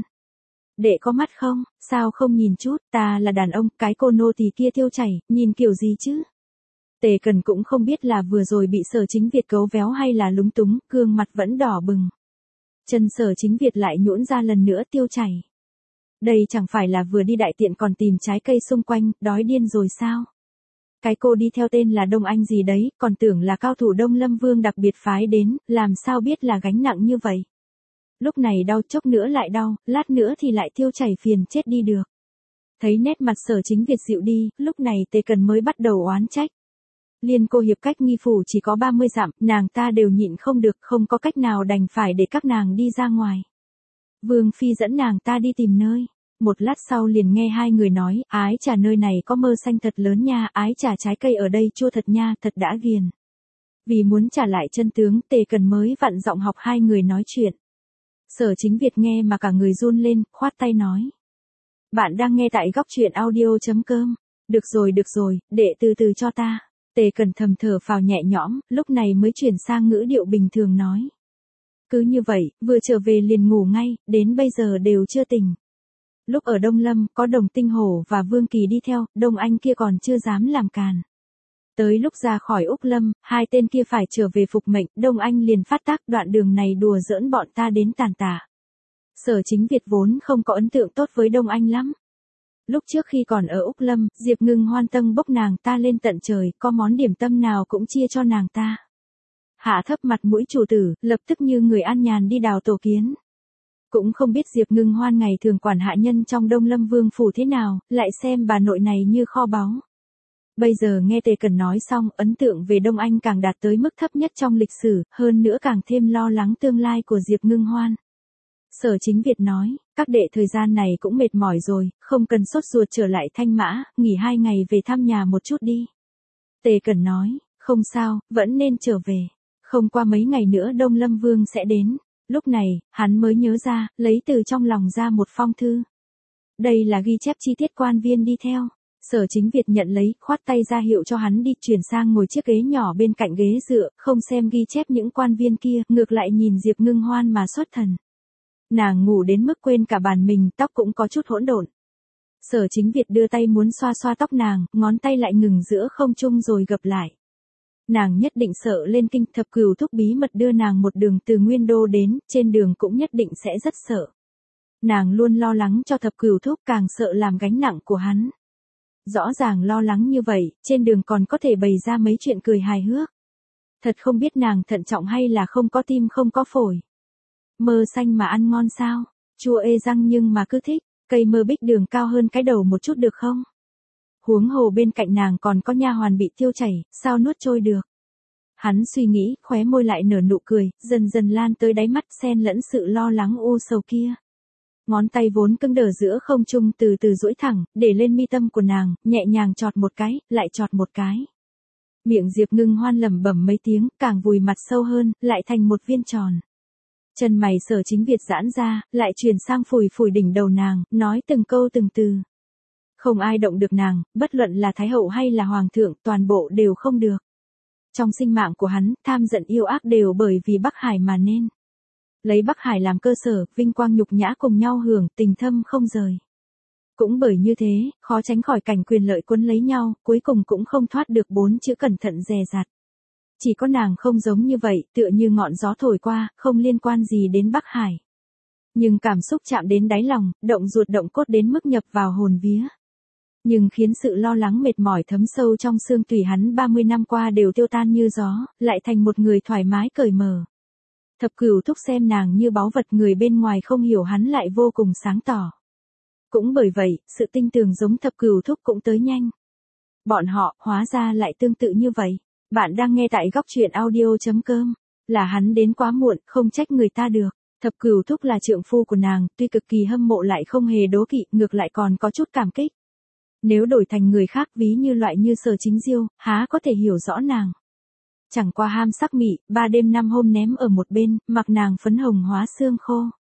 Speaker 1: Đệ có mắt không, sao không nhìn chút, ta là đàn ông, cái cô nô tỳ kia tiêu chảy, nhìn kiểu gì chứ? Tề Cần cũng không biết là vừa rồi bị Sở Chính Việt cấu véo hay là lúng túng, gương mặt vẫn đỏ bừng. Chân Sở Chính Việt lại nhũn ra lần nữa, tiêu chảy. Đây chẳng phải là vừa đi đại tiện còn tìm trái cây xung quanh, đói điên rồi sao? Cái cô đi theo tên là Đông Anh gì đấy, còn tưởng là cao thủ Đông Lâm Vương đặc biệt phái đến, làm sao biết là gánh nặng như vậy? Lúc này đau, chốc nữa lại đau, lát nữa thì lại tiêu chảy, phiền chết đi được. Thấy nét mặt Sở Chính Việt dịu đi, lúc này Tề Cần mới bắt đầu oán trách. Liên cô hiệp cách nghi phủ chỉ có 30 dặm, nàng ta đều nhịn không được, không có cách nào đành phải để các nàng đi ra ngoài. Vương Phi dẫn nàng ta đi tìm nơi. Một lát sau liền nghe hai người nói, ái trà nơi này có mơ xanh thật lớn nha, ái trà trái cây ở đây chua thật nha, thật đã ghiền. Vì muốn trả lại chân tướng, Tề Cần mới vặn giọng học hai người nói chuyện. Sở Chính Việt nghe mà cả người run lên, khoát tay nói. Bạn đang nghe tại góc truyện audio.com. Được rồi, đệ từ từ cho ta. Tề Cần thầm thở phào nhẹ nhõm, lúc này mới chuyển sang ngữ điệu bình thường nói. Cứ như vậy, vừa trở về liền ngủ ngay, đến bây giờ đều chưa tỉnh. Lúc ở Đông Lâm, có Đồng Tinh Hổ và Vương Kỳ đi theo, Đông Anh kia còn chưa dám làm càn. Tới lúc ra khỏi Úc Lâm, hai tên kia phải trở về phục mệnh, Đông Anh liền phát tác, đoạn đường này đùa giỡn bọn ta đến tàn tả. Sở Chính Việt vốn không có ấn tượng tốt với Đông Anh lắm. Lúc trước khi còn ở Úc Lâm, Diệp Ngưng Hoan tâng bốc nàng ta lên tận trời, có món điểm tâm nào cũng chia cho nàng ta. Hạ thấp mặt mũi chủ tử, lập tức như người an nhàn đi đào tổ kiến. Cũng không biết Diệp Ngưng Hoan ngày thường quản hạ nhân trong Đông Lâm Vương phủ thế nào, lại xem bà nội này như kho báu. Bây giờ nghe Tề Cần nói xong, ấn tượng về Đông Anh càng đạt tới mức thấp nhất trong lịch sử, hơn nữa càng thêm lo lắng tương lai của Diệp Ngưng Hoan. Sở Chính Việt nói, các đệ thời gian này cũng mệt mỏi rồi, không cần sốt ruột trở lại Thanh Mã, nghỉ 2 ngày về thăm nhà một chút đi. Tề Cần nói, không sao, vẫn nên trở về. Không qua mấy ngày nữa Đông Lâm Vương sẽ đến. Lúc này, hắn mới nhớ ra, lấy từ trong lòng ra một phong thư. Đây là ghi chép chi tiết quan viên đi theo. Sở Chính Việt nhận lấy, khoát tay ra hiệu cho hắn đi, chuyển sang ngồi chiếc ghế nhỏ bên cạnh ghế dựa, không xem ghi chép những quan viên kia, ngược lại nhìn Diệp Ngưng Hoan mà xuất thần. Nàng ngủ đến mức quên cả bàn mình, tóc cũng có chút hỗn độn. Sở Chính Việt đưa tay muốn xoa xoa tóc nàng, ngón tay lại ngừng giữa không trung rồi gập lại. Nàng nhất định sợ lên kinh, Thập Cửu thúc bí mật đưa nàng một đường từ Nguyên Đô đến, trên đường cũng nhất định sẽ rất sợ. Nàng luôn lo lắng cho Thập Cửu thúc, càng sợ làm gánh nặng của hắn. Rõ ràng lo lắng như vậy, trên đường còn có thể bày ra mấy chuyện cười hài hước. Thật không biết nàng thận trọng hay là không có tim không có phổi. Mơ xanh mà ăn ngon sao? Chua ê răng nhưng mà cứ thích, cây mơ bích đường cao hơn cái đầu một chút được không? Huống hồ bên cạnh nàng còn có nha hoàn bị tiêu chảy, sao nuốt trôi được? Hắn suy nghĩ, khóe môi lại nở nụ cười, dần dần lan tới đáy mắt, xen lẫn sự lo lắng u sầu kia. Ngón tay vốn cứng đờ giữa không trung từ từ duỗi thẳng, để lên mi tâm của nàng, nhẹ nhàng chọt một cái, lại chọt một cái. Miệng Diệp Ngưng Hoan lẩm bẩm mấy tiếng, càng vùi mặt sâu hơn, lại thành một viên tròn. Chân mày Sở Chính Việt giãn ra, lại chuyển sang phủi phủi đỉnh đầu nàng, nói từng câu từng từ. Không ai động được nàng, bất luận là Thái Hậu hay là Hoàng thượng, toàn bộ đều không được. Trong sinh mạng của hắn, tham giận yêu ác đều bởi vì Bắc Hải mà nên. Lấy Bắc Hải làm cơ sở, vinh quang nhục nhã cùng nhau hưởng, tình thâm không rời. Cũng bởi như thế, khó tránh khỏi cảnh quyền lợi quấn lấy nhau, cuối cùng cũng không thoát được 4 chữ cẩn thận dè dặt. Chỉ có nàng không giống như vậy, tựa như ngọn gió thổi qua, không liên quan gì đến Bắc Hải. Nhưng cảm xúc chạm đến đáy lòng, động ruột động cốt đến mức nhập vào hồn vía. Nhưng khiến sự lo lắng mệt mỏi thấm sâu trong xương tủy hắn 30 năm qua đều tiêu tan như gió, lại thành một người thoải mái cởi mở. Thập Cửu Thúc xem nàng như báu vật, người bên ngoài không hiểu hắn lại vô cùng sáng tỏ. Cũng bởi vậy, sự tinh tường giống Thập Cửu Thúc cũng tới nhanh. Bọn họ, hóa ra lại tương tự như vậy. Bạn đang nghe tại góc truyện audio.com. Là hắn đến quá muộn, không trách người ta được. Thập Cửu Thúc là trượng phu của nàng, tuy cực kỳ hâm mộ lại không hề đố kỵ, ngược lại còn có chút cảm kích. Nếu đổi thành người khác ví như loại như Sở Chính Diêu, há có thể hiểu rõ nàng. Chẳng qua ham sắc mị, 3 đêm 5 hôm ném ở một bên, mặc nàng phấn hồng hóa xương khô.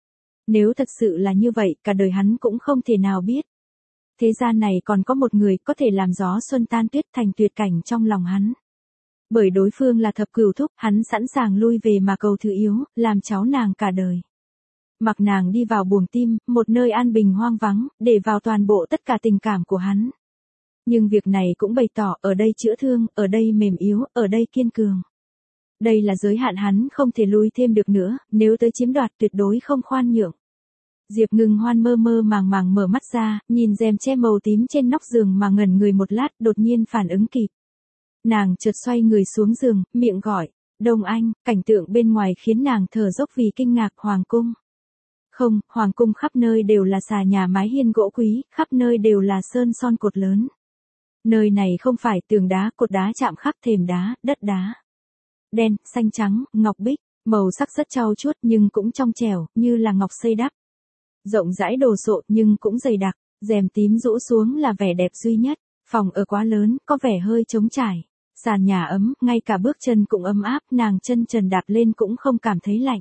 Speaker 1: Nếu thật sự là như vậy, cả đời hắn cũng không thể nào biết. Thế gian này còn có một người có thể làm gió xuân tan tuyết thành tuyệt cảnh trong lòng hắn. Bởi đối phương là Thập Cửu Thúc, hắn sẵn sàng lui về mà cầu thứ yếu, làm cháu nàng cả đời. Mặc nàng đi vào buồng tim, một nơi an bình hoang vắng, để vào toàn bộ tất cả tình cảm của hắn. Nhưng việc này cũng bày tỏ, ở đây chữa thương, ở đây mềm yếu, ở đây kiên cường. Đây là giới hạn hắn không thể lui thêm được nữa, nếu tới chiếm đoạt tuyệt đối không khoan nhượng. Diệp Ngưng Hoan mơ mơ màng màng mở mắt ra, nhìn rèm che màu tím trên nóc giường mà ngẩn người một lát, đột nhiên phản ứng kịp. Nàng chợt xoay người xuống giường, miệng gọi, Đông Anh, cảnh tượng bên ngoài khiến nàng thở dốc vì kinh ngạc. Hoàng cung. Không, Hoàng cung khắp nơi đều là xà nhà mái hiên gỗ quý, khắp nơi đều là sơn son cột lớn. Nơi này không phải tường đá, cột đá chạm khắc thềm đá, đất đá. Đen, xanh trắng, ngọc bích, màu sắc rất trau chuốt nhưng cũng trong trẻo, như là ngọc xây đắp. Rộng rãi đồ sộ nhưng cũng dày đặc, rèm tím rũ xuống là vẻ đẹp duy nhất. Phòng ở quá lớn, có vẻ hơi trống trải. Sàn nhà ấm, ngay cả bước chân cũng ấm áp, nàng chân trần đạp lên cũng không cảm thấy lạnh.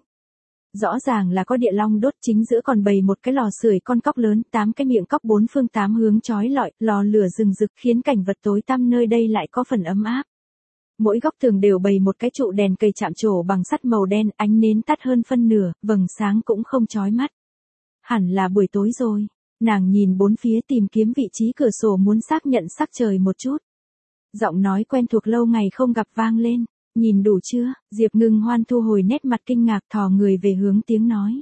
Speaker 1: Rõ ràng là có địa long đốt, chính giữa còn bày một cái lò sưởi con cóc lớn, 8 cái miệng cóc 4 phương 8 hướng chói lọi, lò lửa rừng rực khiến cảnh vật tối tăm nơi đây lại có phần ấm áp. Mỗi góc tường đều bày một cái trụ đèn cây chạm trổ bằng sắt màu đen, ánh nến tắt hơn phân nửa, vầng sáng cũng không chói mắt. Hẳn là buổi tối rồi. Nàng nhìn bốn phía tìm kiếm vị trí cửa sổ muốn xác nhận sắc trời một chút. Giọng nói quen thuộc lâu ngày không gặp vang lên. Nhìn đủ chưa? Diệp Ngưng Hoan thu hồi nét mặt kinh ngạc, thò người về hướng tiếng nói.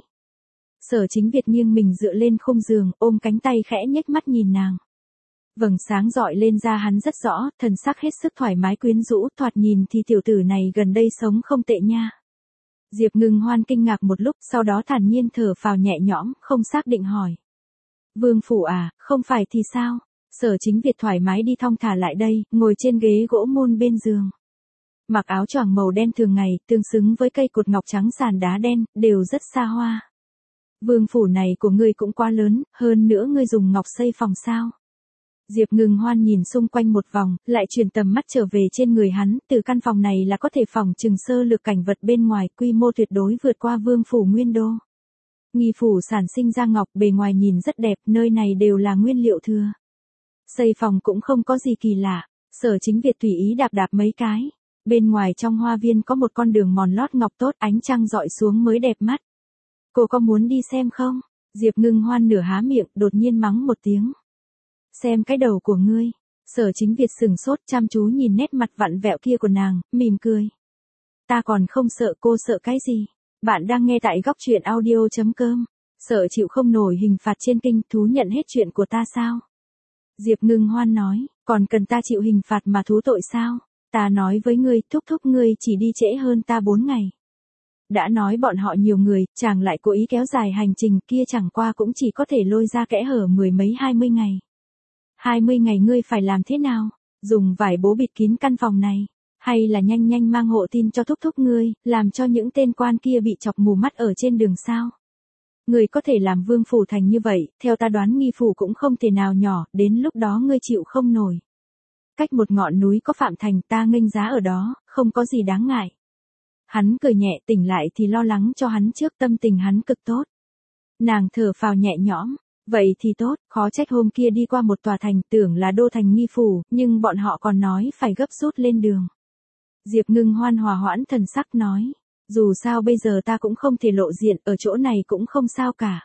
Speaker 1: Sở Chính Việt nghiêng mình dựa lên khung giường, ôm cánh tay khẽ nhếch mắt nhìn nàng. Vầng sáng dọi lên da hắn rất rõ, thần sắc hết sức thoải mái quyến rũ, thoạt nhìn thì tiểu tử này gần đây sống không tệ nha. Diệp Ngưng Hoan kinh ngạc một lúc, sau đó thản nhiên thở phào nhẹ nhõm, không xác định hỏi. Vương phủ à, không phải thì sao? Sở Chính Việt thoải mái đi thong thả lại đây, ngồi trên ghế gỗ môn bên giường. Mặc áo choàng màu đen thường ngày, tương xứng với cây cột ngọc trắng sàn đá đen, đều rất xa hoa. Vương phủ này của ngươi cũng quá lớn, hơn nữa ngươi dùng ngọc xây phòng sao? Diệp Ngưng Hoan nhìn xung quanh một vòng, lại chuyển tầm mắt trở về trên người hắn, từ căn phòng này là có thể phỏng chừng sơ lược cảnh vật bên ngoài, quy mô tuyệt đối vượt qua vương phủ nguyên đô. Nghi phủ sản sinh ra ngọc, bề ngoài nhìn rất đẹp, nơi này đều là nguyên liệu thừa. Xây phòng cũng không có gì kỳ lạ, Sở Chính Việt tùy ý đạp đạp mấy cái. Bên ngoài trong hoa viên có một con đường mòn lót ngọc tốt, ánh trăng dọi xuống mới đẹp mắt. Cô có muốn đi xem không? Diệp Ngưng Hoan nửa há miệng, đột nhiên mắng một tiếng. Xem cái đầu của ngươi. Sở Chính Việt sừng sốt, chăm chú nhìn nét mặt vặn vẹo kia của nàng, mỉm cười. Ta còn không sợ, cô sợ cái gì? Bạn đang nghe tại góc truyện audio.com. Sợ chịu không nổi hình phạt trên kinh, thú nhận hết chuyện của ta sao? Diệp Ngưng Hoan nói, còn cần ta chịu hình phạt mà thú tội sao? Ta nói với ngươi, thúc thúc ngươi chỉ đi trễ hơn ta 4 ngày. Đã nói bọn họ nhiều người, chàng lại cố ý kéo dài hành trình kia, chẳng qua cũng chỉ có thể lôi ra kẽ hở 10 mấy 20 ngày. 20 ngày ngươi phải làm thế nào? Dùng vải bố bịt kín căn phòng này? Hay là nhanh nhanh mang hộ tin cho thúc thúc ngươi, làm cho những tên quan kia bị chọc mù mắt ở trên đường sao? Ngươi có thể làm vương phủ thành như vậy, theo ta đoán nghi phủ cũng không thể nào nhỏ, đến lúc đó ngươi chịu không nổi. Cách một ngọn núi có Phạm Thành, ta nghênh giá ở đó, không có gì đáng ngại. Hắn cười nhẹ, tỉnh lại thì lo lắng cho hắn trước, tâm tình hắn cực tốt. Nàng thở phào nhẹ nhõm, vậy thì tốt, khó trách hôm kia đi qua một tòa thành, tưởng là đô thành nghi phủ, nhưng bọn họ còn nói phải gấp rút lên đường. Diệp Ngưng Hoan hòa hoãn thần sắc nói, dù sao bây giờ ta cũng không thể lộ diện, ở chỗ này cũng không sao cả.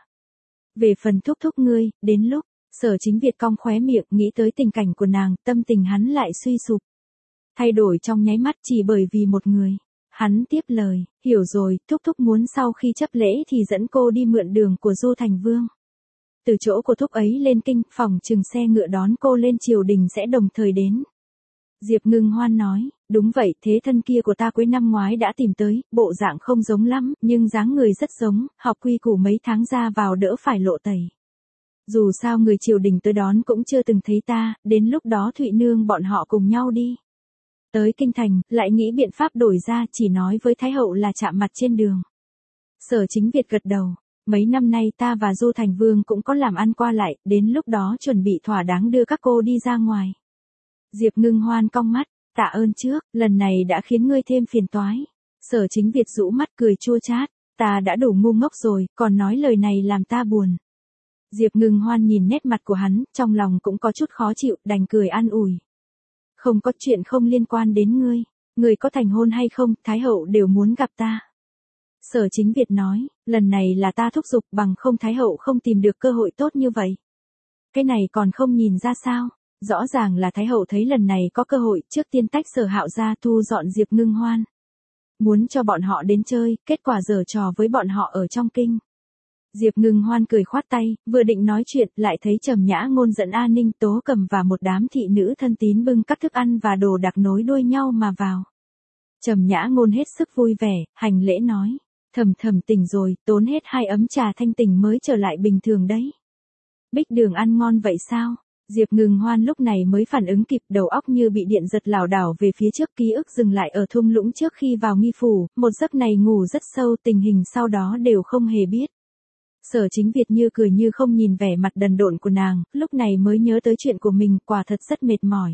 Speaker 1: Về phần thúc thúc ngươi, đến lúc, Sở Chính Việt cong khóe miệng, nghĩ tới tình cảnh của nàng, tâm tình hắn lại suy sụp. Thay đổi trong nháy mắt chỉ bởi vì một người. Hắn tiếp lời, hiểu rồi, thúc thúc muốn sau khi chấp lễ thì dẫn cô đi mượn đường của Du Thành Vương. Từ chỗ của thúc ấy lên kinh, phòng chừng xe ngựa đón cô lên triều đình sẽ đồng thời đến. Diệp Ngưng Hoan nói, đúng vậy, thế thân kia của ta cuối năm ngoái đã tìm tới, bộ dạng không giống lắm, nhưng dáng người rất giống, học quy củ mấy tháng ra vào đỡ phải lộ tẩy. Dù sao người triều đình tới đón cũng chưa từng thấy ta, đến lúc đó Thụy Nương bọn họ cùng nhau đi. Tới kinh thành, lại nghĩ biện pháp đổi ra, chỉ nói với Thái hậu là chạm mặt trên đường. Sở Chính Việt gật đầu, mấy năm nay ta và Du Thành Vương cũng có làm ăn qua lại, đến lúc đó chuẩn bị thỏa đáng đưa các cô đi ra ngoài. Diệp Ngưng Hoan cong mắt, tạ ơn trước, lần này đã khiến ngươi thêm phiền toái. Sở Chính Việt rũ mắt cười chua chát, ta đã đủ ngu ngốc rồi, còn nói lời này làm ta buồn. Diệp Ngưng Hoan nhìn nét mặt của hắn, trong lòng cũng có chút khó chịu, đành cười an ủi. Không có chuyện không liên quan đến ngươi, ngươi có thành hôn hay không, Thái hậu đều muốn gặp ta. Sở Chính Việt nói, lần này là ta thúc giục, bằng không Thái hậu không tìm được cơ hội tốt như vậy. Cái này còn không nhìn ra sao, rõ ràng là Thái hậu thấy lần này có cơ hội, trước tiên tách Sở Hạo ra thu dọn Diệp Ngưng Hoan. Muốn cho bọn họ đến chơi, kết quả giở trò với bọn họ ở trong kinh. Diệp Ngưng Hoan cười khoát tay, vừa định nói chuyện, lại thấy Trầm Nhã Ngôn dẫn A Ninh, Tố Cầm và một đám thị nữ thân tín bưng các thức ăn và đồ đặc nối đuôi nhau mà vào. Trầm Nhã Ngôn hết sức vui vẻ, hành lễ nói, Thầm Thầm tỉnh rồi, tốn hết 2 ấm trà thanh tỉnh mới trở lại bình thường đấy. Bích Đường ăn ngon vậy sao? Diệp Ngưng Hoan lúc này mới phản ứng kịp, đầu óc như bị điện giật lảo đảo về phía trước, ký ức dừng lại ở thung lũng trước khi vào nghi phủ, một giấc này ngủ rất sâu, tình hình sau đó đều không hề biết. Sở Chính Việt như cười như không nhìn vẻ mặt đần độn của nàng, lúc này mới nhớ tới chuyện của mình, quả thật rất mệt mỏi.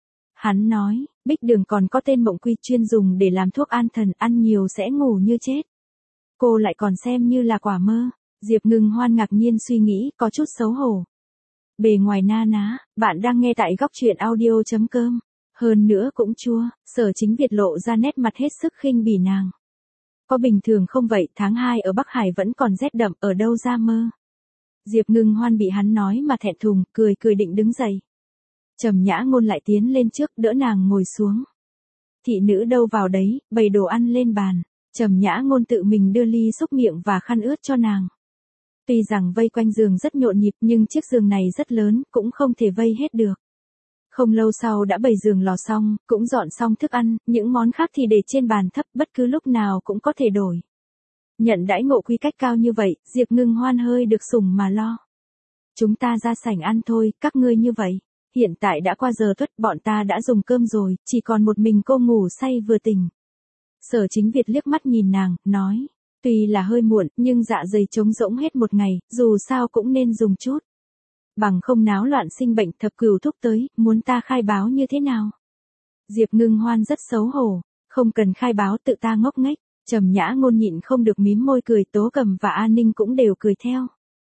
Speaker 1: Hắn nói, Bích Đường còn có tên mộng quy chuyên dùng để làm thuốc an thần, ăn nhiều sẽ ngủ như chết. Cô lại còn xem như là quả mơ. Diệp Ngưng Hoan ngạc nhiên suy nghĩ, có chút xấu hổ. Bề ngoài na ná, bạn đang nghe tại góc truyện audio.com. Hơn nữa cũng chua, Sở Chính Việt lộ ra nét mặt hết sức khinh bỉ nàng. Có bình thường không vậy, tháng 2 ở Bắc Hải vẫn còn rét đậm, ở đâu ra mơ. Diệp Ngưng Hoan bị hắn nói mà thẹn thùng, cười định đứng dậy. Trầm Nhã Ngôn lại tiến lên trước, đỡ nàng ngồi xuống. Thị nữ đâu vào đấy, bày đồ ăn lên bàn. Trầm Nhã Ngôn tự mình đưa ly xúc miệng và khăn ướt cho nàng. Tuy rằng vây quanh giường rất nhộn nhịp, nhưng chiếc giường này rất lớn, cũng không thể vây hết được. Không lâu sau đã bày giường lò xong, cũng dọn xong thức ăn, những món khác thì để trên bàn thấp, bất cứ lúc nào cũng có thể đổi. Nhận đãi ngộ quy cách cao như vậy, Diệp Ngưng Hoan hơi được sủng mà lo. Chúng ta ra sảnh ăn thôi, các ngươi như vậy. Hiện tại đã qua giờ tuất, bọn ta đã dùng cơm rồi, chỉ còn một mình cô ngủ say vừa tỉnh. Sở Chính Việt liếc mắt nhìn nàng, nói, tuy là hơi muộn, nhưng dạ dày trống rỗng hết một ngày, dù sao cũng nên dùng chút. Bằng không náo loạn sinh bệnh, thập cửu thúc tới, muốn ta khai báo như thế nào? Diệp Ngưng Hoan rất xấu hổ, không cần khai báo, tự ta ngốc nghếch. Trầm Nhã Ngôn nhịn không được mím môi cười, Tố Cầm và A Ninh cũng đều cười theo.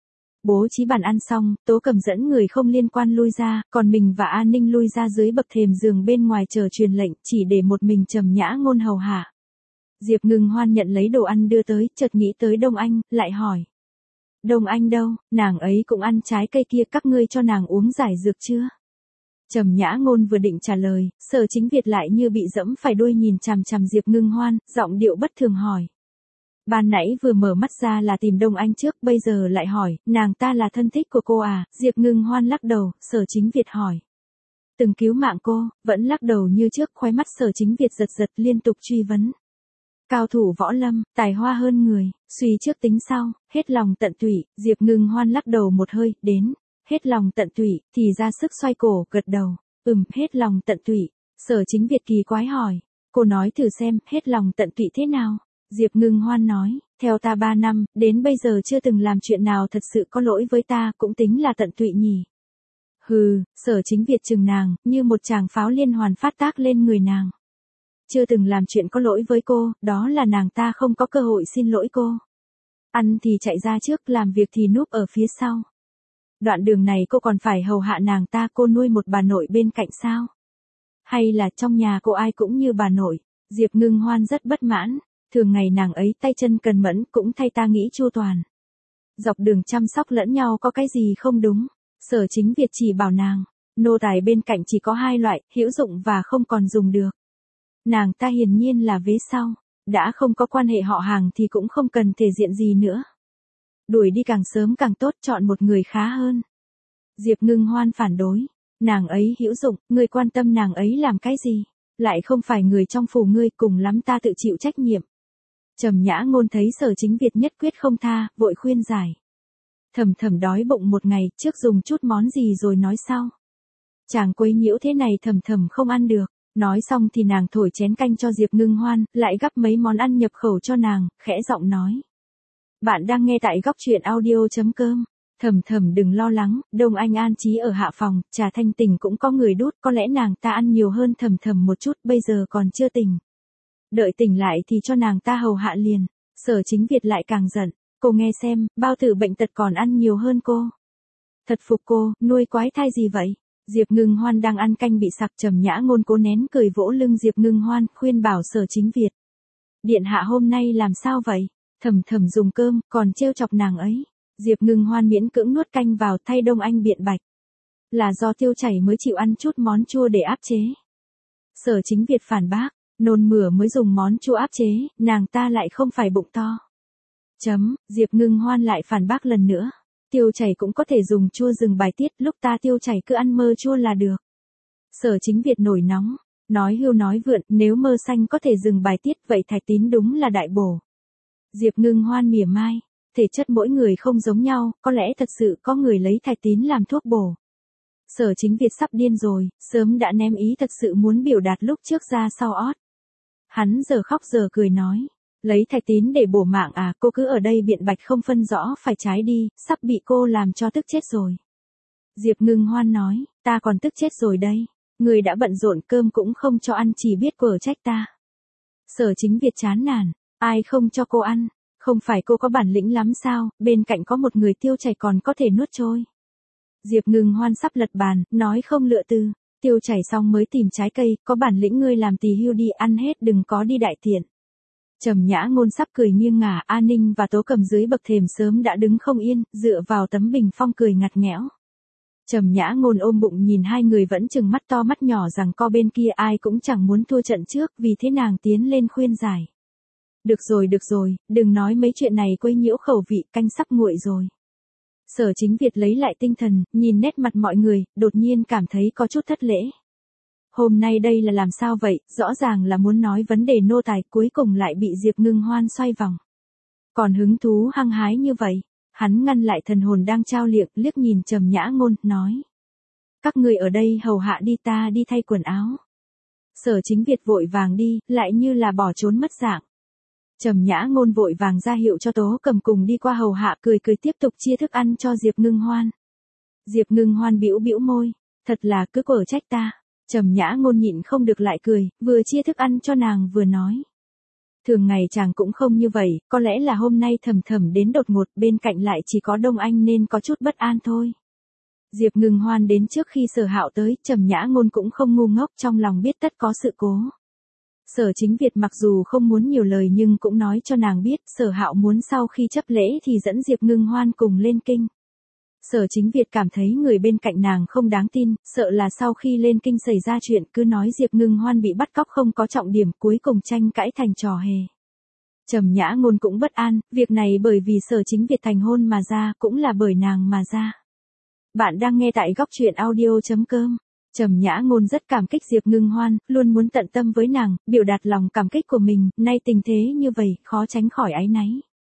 Speaker 1: Bố trí bàn ăn xong, Tố Cầm dẫn người không liên quan lui ra, còn mình và A Ninh lui ra dưới bậc thềm giường bên ngoài chờ truyền lệnh, chỉ để một mình Trầm Nhã Ngôn hầu hạ. Diệp Ngưng Hoan nhận lấy đồ ăn đưa tới, chợt nghĩ tới Đông Anh, lại hỏi. Đông Anh đâu, nàng ấy cũng ăn trái cây kia, các ngươi cho nàng uống giải dược chưa? Trầm Nhã Ngôn vừa định trả lời, Sở Chính Việt lại như bị dẫm phải đuôi nhìn chằm chằm Diệp Ngưng Hoan, giọng điệu bất thường hỏi. Ban nãy vừa mở mắt ra là tìm Đông Anh trước, bây giờ lại hỏi, nàng ta là thân thích của cô à? Diệp Ngưng Hoan lắc đầu, Sở Chính Việt hỏi. Từng cứu mạng cô, vẫn lắc đầu như trước, khóe mắt Sở Chính Việt giật giật liên tục truy vấn. Cao thủ võ lâm, tài hoa hơn người, suy trước tính sau, hết lòng tận tụy. Diệp Ngưng Hoan lắc đầu một hơi, đến, hết lòng tận tụy, thì ra sức xoay cổ, gật đầu, hết lòng tận tụy. Sở Chính Việt kỳ quái hỏi, cô nói thử xem, hết lòng tận tụy thế nào? Diệp Ngưng Hoan nói, theo ta 3 năm, đến bây giờ chưa từng làm chuyện nào thật sự có lỗi với ta, cũng tính là tận tụy nhỉ. Hừ, Sở Chính Việt chừng nàng, như một tràng pháo liên hoàn phát tác lên người nàng. Chưa từng làm chuyện có lỗi với cô, đó là nàng ta không có cơ hội xin lỗi cô. Ăn thì chạy ra trước, làm việc thì núp ở phía sau. Đoạn đường này cô còn phải hầu hạ nàng ta, cô nuôi một bà nội bên cạnh sao? Hay là trong nhà cô ai cũng như bà nội? Diệp Ngưng Hoan rất bất mãn, thường ngày nàng ấy tay chân cần mẫn cũng thay ta nghĩ chu toàn. Dọc đường chăm sóc lẫn nhau có cái gì không đúng? Sở Chính Việt chỉ bảo nàng, nô tài bên cạnh chỉ có 2 loại, hữu dụng và không còn dùng được. Nàng ta hiển nhiên là vế sau, đã không có quan hệ họ hàng thì cũng không cần thể diện gì nữa. Đuổi đi càng sớm càng tốt, chọn một người khá hơn. Diệp Ngưng Hoan phản đối, nàng ấy hữu dụng, ngươi quan tâm nàng ấy làm cái gì? Lại không phải người trong phủ ngươi, cùng lắm ta tự chịu trách nhiệm. Trầm Nhã Ngôn thấy Sở Chính Việt nhất quyết không tha, vội khuyên giải. Thầm thầm đói bụng một ngày, trước dùng chút món gì rồi nói sau. Chàng quấy nhiễu thế này thầm thầm không ăn được. Nói xong thì nàng thổi chén canh cho Diệp Ngưng Hoan, lại gắp mấy món ăn nhập khẩu cho nàng, khẽ giọng nói. Bạn đang nghe tại góc truyện audio.com. Thầm thầm đừng lo lắng, Đông Anh an trí ở hạ phòng, trà thanh tỉnh cũng có người đút, có lẽ nàng ta ăn nhiều hơn thầm thầm một chút, bây giờ còn chưa tỉnh. Đợi tỉnh lại thì cho nàng ta hầu hạ liền. Sở Chính Việt lại càng giận, cô nghe xem, bao tử bệnh tật còn ăn nhiều hơn cô. Thật phục cô, nuôi quái thai gì vậy? Diệp Ngưng Hoan đang ăn canh bị sặc, Trầm Nhã Ngôn cố nén cười vỗ lưng Diệp Ngưng Hoan, khuyên bảo Sở Chính Việt. Điện hạ hôm nay làm sao vậy? Thầm thầm dùng cơm, còn trêu chọc nàng ấy. Diệp Ngưng Hoan miễn cưỡng nuốt canh vào, thay Đông Anh biện bạch. Là do tiêu chảy mới chịu ăn chút món chua để áp chế. Sở Chính Việt phản bác, nôn mửa mới dùng món chua áp chế, nàng ta lại không phải bụng to. Diệp Ngưng Hoan lại phản bác lần nữa. Tiêu chảy cũng có thể dùng chua rừng bài tiết, lúc ta tiêu chảy cứ ăn mơ chua là được. Sở Chính Việt nổi nóng, nói hưu nói vượn, nếu mơ xanh có thể dừng bài tiết vậy thạch tín đúng là đại bổ. Diệp Ngưng Hoan mỉa mai, thể chất mỗi người không giống nhau, có lẽ thật sự có người lấy thạch tín làm thuốc bổ. Sở Chính Việt sắp điên rồi, sớm đã ném ý thật sự muốn biểu đạt lúc trước ra sau ót. Hắn giờ khóc giờ cười nói. Lấy thạch tín để bổ mạng à, cô cứ ở đây biện bạch không phân rõ phải trái đi, sắp bị cô làm cho tức chết rồi. Diệp Ngưng Hoan nói, ta còn tức chết rồi đây. Người đã bận rộn cơm cũng không cho ăn, chỉ biết quở trách ta. Sở Chính Việt chán nản, ai không cho cô ăn, không phải cô có bản lĩnh lắm sao, bên cạnh có một người tiêu chảy còn có thể nuốt trôi. Diệp Ngưng Hoan sắp lật bàn, nói không lựa từ, tiêu chảy xong mới tìm trái cây, có bản lĩnh ngươi làm tỳ hưu đi, ăn hết đừng có đi đại tiện. Trầm Nhã Ngôn sắp cười nghiêng ngả, A Ninh và Tố Cầm dưới bậc thềm sớm đã đứng không yên, dựa vào tấm bình phong cười ngặt nghẽo. Trầm Nhã Ngôn ôm bụng nhìn hai người vẫn trừng mắt to mắt nhỏ rằng co bên kia ai cũng chẳng muốn thua trận trước, vì thế nàng tiến lên khuyên giải. Được rồi, đừng nói mấy chuyện này quấy nhiễu khẩu vị, canh sắp nguội rồi. Sở Chính Việt lấy lại tinh thần, nhìn nét mặt mọi người, đột nhiên cảm thấy có chút thất lễ. Hôm nay đây là làm sao vậy, rõ ràng là muốn nói vấn đề nô tài, cuối cùng lại bị Diệp Ngưng Hoan xoay vòng. Còn hứng thú hăng hái như vậy, hắn ngăn lại thần hồn đang trao liệng, liếc nhìn Trầm Nhã Ngôn, nói. Các người ở đây hầu hạ đi, ta đi thay quần áo. Sở Chính Việt vội vàng đi, lại như là bỏ trốn mất dạng. Trầm Nhã Ngôn vội vàng ra hiệu cho Tố Cầm cùng đi qua hầu hạ, cười tiếp tục chia thức ăn cho Diệp Ngưng Hoan. Diệp Ngưng Hoan bĩu môi, thật là cứ quở trách ta. Trầm Nhã Ngôn nhịn không được lại cười, vừa chia thức ăn cho nàng vừa nói. Thường ngày chàng cũng không như vậy, có lẽ là hôm nay thầm thầm đến đột ngột, bên cạnh lại chỉ có Đông Anh nên có chút bất an thôi. Diệp Ngưng Hoan đến trước khi Sở Hạo tới, Trầm Nhã Ngôn cũng không ngu ngốc, trong lòng biết tất có sự cố. Sở Chính Việt mặc dù không muốn nhiều lời nhưng cũng nói cho nàng biết, Sở Hạo muốn sau khi chấp lễ thì dẫn Diệp Ngưng Hoan cùng lên kinh. Sở Chính Việt cảm thấy người bên cạnh nàng không đáng tin, sợ là sau khi lên kinh xảy ra chuyện cứ nói Diệp Ngưng Hoan bị bắt cóc không có trọng điểm, cuối cùng tranh cãi thành trò hề. Trầm Nhã Ngôn cũng bất an, việc này bởi vì Sở Chính Việt thành hôn mà ra, cũng là bởi nàng mà ra. Bạn đang nghe tại góc truyện audio.com. Trầm Nhã Ngôn rất cảm kích Diệp Ngưng Hoan, luôn muốn tận tâm với nàng, biểu đạt lòng cảm kích của mình, nay tình thế như vậy, khó tránh khỏi áy náy.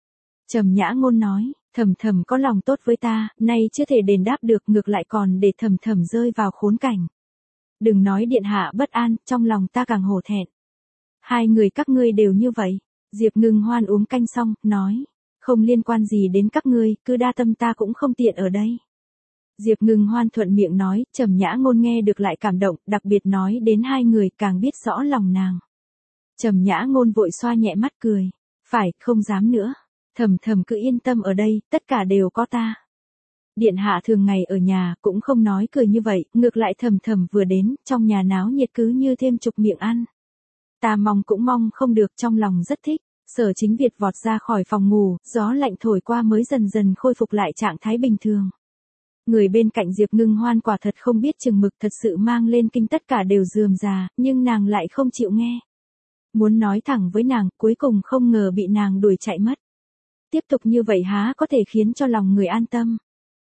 Speaker 1: Trầm Nhã Ngôn nói, thầm thầm có lòng tốt với ta, nay chưa thể đền đáp được, ngược lại còn để thầm thầm rơi vào khốn cảnh. Đừng nói điện hạ bất an, trong lòng ta càng hổ thẹn. Hai người các ngươi đều như vậy. Diệp Ngưng Hoan uống canh xong, nói. Không liên quan gì đến các ngươi, cứ đa tâm ta cũng không tiện ở đây. Diệp Ngưng Hoan thuận miệng nói, Trầm Nhã Ngôn nghe được lại cảm động, đặc biệt nói đến hai người càng biết rõ lòng nàng. Trầm Nhã Ngôn vội xoa nhẹ mắt cười. Phải, không dám nữa. Thầm thầm cứ yên tâm ở đây, tất cả đều có ta. Điện hạ thường ngày ở nhà cũng không nói cười như vậy, ngược lại thầm thầm vừa đến, trong nhà náo nhiệt cứ như thêm chục miệng ăn. Ta mong cũng mong không được, trong lòng rất thích. Sở Chính Việt vọt ra khỏi phòng ngủ, gió lạnh thổi qua mới dần dần khôi phục lại trạng thái bình thường. Người bên cạnh Diệp Ngưng Hoan quả thật không biết chừng mực, thật sự mang lên kinh tất cả đều rườm rà, nhưng nàng lại không chịu nghe. Muốn nói thẳng với nàng, cuối cùng không ngờ bị nàng đuổi chạy mất. Tiếp tục như vậy há có thể khiến cho lòng người an tâm.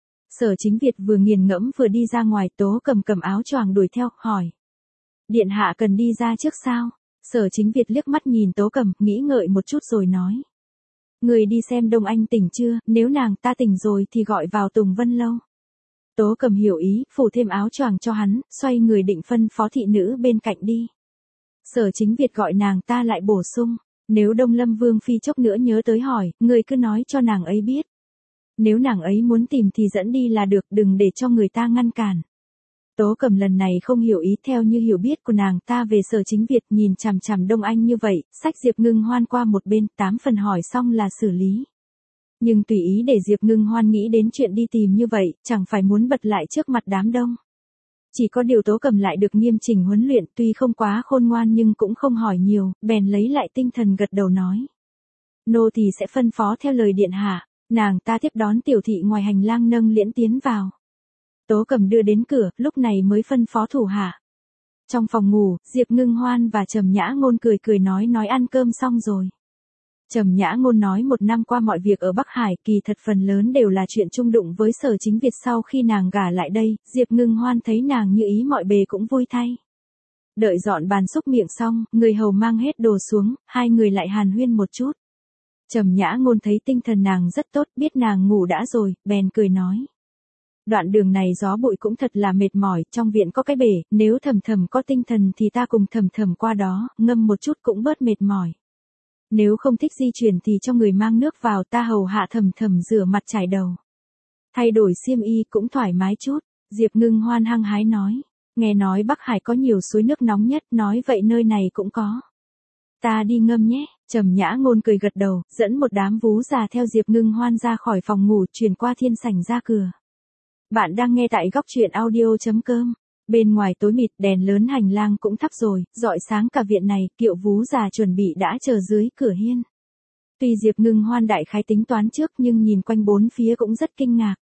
Speaker 1: Sở Chính Việt vừa nghiền ngẫm vừa đi ra ngoài, Tố Cầm cầm áo choàng đuổi theo, hỏi. Điện hạ cần đi ra trước sao? Sở Chính Việt liếc mắt nhìn Tố Cầm, nghĩ ngợi một chút rồi nói. Người đi xem Đông Anh tỉnh chưa, nếu nàng ta tỉnh rồi thì gọi vào Tùng Vân Lâu. Tố Cầm hiểu ý, phủ thêm áo choàng cho hắn, xoay người định phân phó thị nữ bên cạnh đi. Sở Chính Việt gọi nàng ta lại bổ sung. Nếu Đông Lâm Vương Phi chốc nữa nhớ tới hỏi, người cứ nói cho nàng ấy biết. Nếu nàng ấy muốn tìm thì dẫn đi là được, đừng để cho người ta ngăn cản. Tố Cầm lần này không hiểu ý theo như hiểu biết của nàng ta về Sở Chính Việt, nhìn chằm chằm Đông Anh như vậy, xách Diệp Ngưng Hoan qua một bên, 8 phần hỏi xong là xử lý. Nhưng tùy ý để Diệp Ngưng Hoan nghĩ đến chuyện đi tìm như vậy, chẳng phải muốn bật lại trước mặt đám đông. Chỉ có điều Tố Cầm lại được nghiêm chỉnh huấn luyện, tuy không quá khôn ngoan nhưng cũng không hỏi nhiều, bèn lấy lại tinh thần gật đầu nói. Nô tỳ sẽ phân phó theo lời điện hạ. Nàng ta tiếp đón tiểu thị ngoài hành lang nâng liễn tiến vào. Tố Cầm đưa đến cửa, lúc này mới phân phó thủ hạ. Trong phòng ngủ, Diệp Ngưng Hoan và Trầm Nhã Ngôn cười cười nói ăn cơm xong rồi. Trầm Nhã Ngôn nói một năm qua mọi việc ở Bắc Hải kỳ thật phần lớn đều là chuyện chung đụng với Sở Chính Việt sau khi nàng gả lại đây, Diệp Ngưng Hoan thấy nàng như ý mọi bề cũng vui thay. Đợi dọn bàn xúc miệng xong, người hầu mang hết đồ xuống, hai người lại hàn huyên một chút. Trầm Nhã Ngôn thấy tinh thần nàng rất tốt, biết nàng ngủ đã rồi, bèn cười nói. Đoạn đường này gió bụi cũng thật là mệt mỏi, trong viện có cái bể, nếu Thầm Thầm có tinh thần thì ta cùng Thầm Thầm qua đó, ngâm một chút cũng bớt mệt mỏi. Nếu không thích di chuyển thì cho người mang nước vào, ta hầu hạ Thầm Thầm rửa mặt chải đầu. Thay đổi xiêm y cũng thoải mái chút, Diệp Ngưng Hoan hăng hái nói. Nghe nói Bắc Hải có nhiều suối nước nóng nhất, nói vậy nơi này cũng có. Ta đi ngâm nhé. Trầm Nhã Ngôn cười gật đầu, dẫn một đám vú già theo Diệp Ngưng Hoan ra khỏi phòng ngủ, chuyển qua thiên sảnh ra cửa. Bạn đang nghe tại góc truyện audio.com. Bên ngoài tối mịt, đèn lớn hành lang cũng thắp rồi, rọi sáng cả viện này, kiệu vú già chuẩn bị đã chờ dưới cửa hiên. Tuy Diệp Ngưng Hoan đại khái tính toán trước nhưng nhìn quanh bốn phía cũng rất kinh ngạc.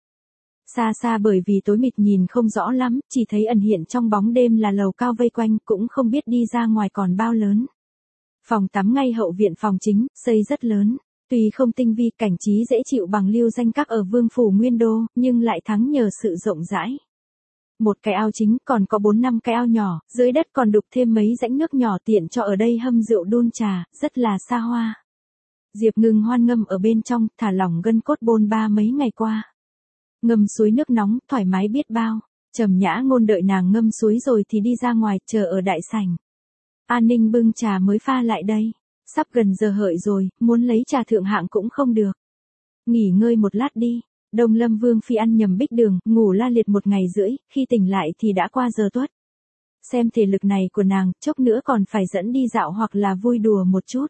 Speaker 1: Xa xa bởi vì tối mịt nhìn không rõ lắm, chỉ thấy ẩn hiện trong bóng đêm là lầu cao vây quanh, cũng không biết đi ra ngoài còn bao lớn. Phòng tắm ngay hậu viện phòng chính, xây rất lớn. Tuy không tinh vi cảnh trí dễ chịu bằng lưu danh các ở Vương Phủ Nguyên Đô, nhưng lại thắng nhờ sự rộng rãi. Một cái ao chính còn có 4-5 cái ao nhỏ, dưới đất còn đục thêm mấy rãnh nước nhỏ tiện cho ở đây hâm rượu đun trà, rất là xa hoa. Diệp Ngưng Hoan ngâm ở bên trong, thả lỏng gân cốt bôn ba mấy ngày qua. Ngâm suối nước nóng, thoải mái biết bao. Trầm Nhã Ngôn đợi nàng ngâm suối rồi thì đi ra ngoài, chờ ở đại sảnh. An Ninh bưng trà mới pha lại đây. Sắp gần giờ hợi rồi, muốn lấy trà thượng hạng cũng không được. Nghỉ ngơi một lát đi. Đông Lâm Vương Phi ăn nhầm bích đường, ngủ la liệt 1 ngày rưỡi, khi tỉnh lại thì đã qua giờ tuất. Xem thể lực này của nàng, chốc nữa còn phải dẫn đi dạo hoặc là vui đùa một chút.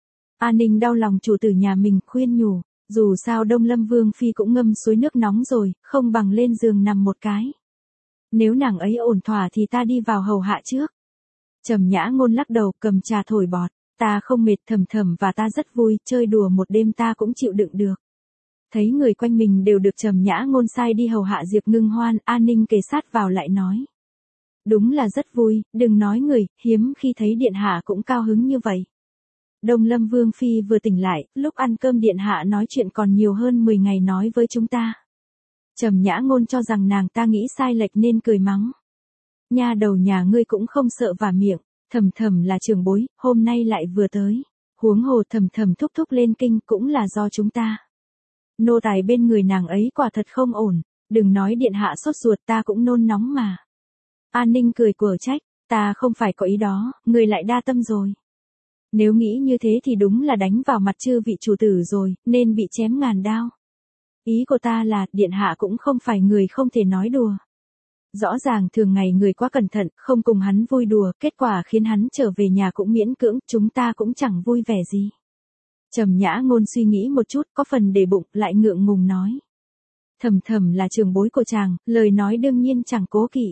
Speaker 1: An Ninh đau lòng chủ tử nhà mình, khuyên nhủ. Dù sao Đông Lâm Vương Phi cũng ngâm suối nước nóng rồi, không bằng lên giường nằm một cái. Nếu nàng ấy ổn thỏa thì ta đi vào hầu hạ trước. Trầm Nhã Ngôn lắc đầu, cầm trà thổi bọt. Ta không mệt, Thầm Thầm và ta rất vui, chơi đùa một đêm ta cũng chịu đựng được. Thấy người quanh mình đều được Trầm Nhã Ngôn sai đi hầu hạ Diệp Ngưng Hoan, An Ninh kề sát vào lại nói. Đúng là rất vui, đừng nói người, hiếm khi thấy điện hạ cũng cao hứng như vậy. Đông Lâm Vương Phi vừa tỉnh lại, lúc ăn cơm điện hạ nói chuyện còn nhiều hơn 10 ngày nói với chúng ta. Trầm Nhã Ngôn cho rằng nàng ta nghĩ sai lệch nên cười mắng. Nha đầu nhà ngươi cũng không sợ vả miệng, Thầm Thầm là trưởng bối, hôm nay lại vừa tới. Huống hồ Thầm Thầm thúc thúc lên kinh cũng là do chúng ta. Nô tài bên người nàng ấy quả thật không ổn, đừng nói điện hạ sốt ruột ta cũng nôn nóng mà. An Ninh cười quở trách, ta không phải có ý đó, người lại đa tâm rồi. Nếu nghĩ như thế thì đúng là đánh vào mặt chư vị chủ tử rồi, nên bị chém ngàn đao. Ý của ta là, điện hạ cũng không phải người không thể nói đùa. Rõ ràng thường ngày người quá cẩn thận, không cùng hắn vui đùa, kết quả khiến hắn trở về nhà cũng miễn cưỡng, chúng ta cũng chẳng vui vẻ gì. Trầm Nhã Ngôn suy nghĩ một chút, có phần để bụng, lại ngượng ngùng nói. Thầm Thầm là trưởng bối của chàng, lời nói đương nhiên chẳng cố kỵ.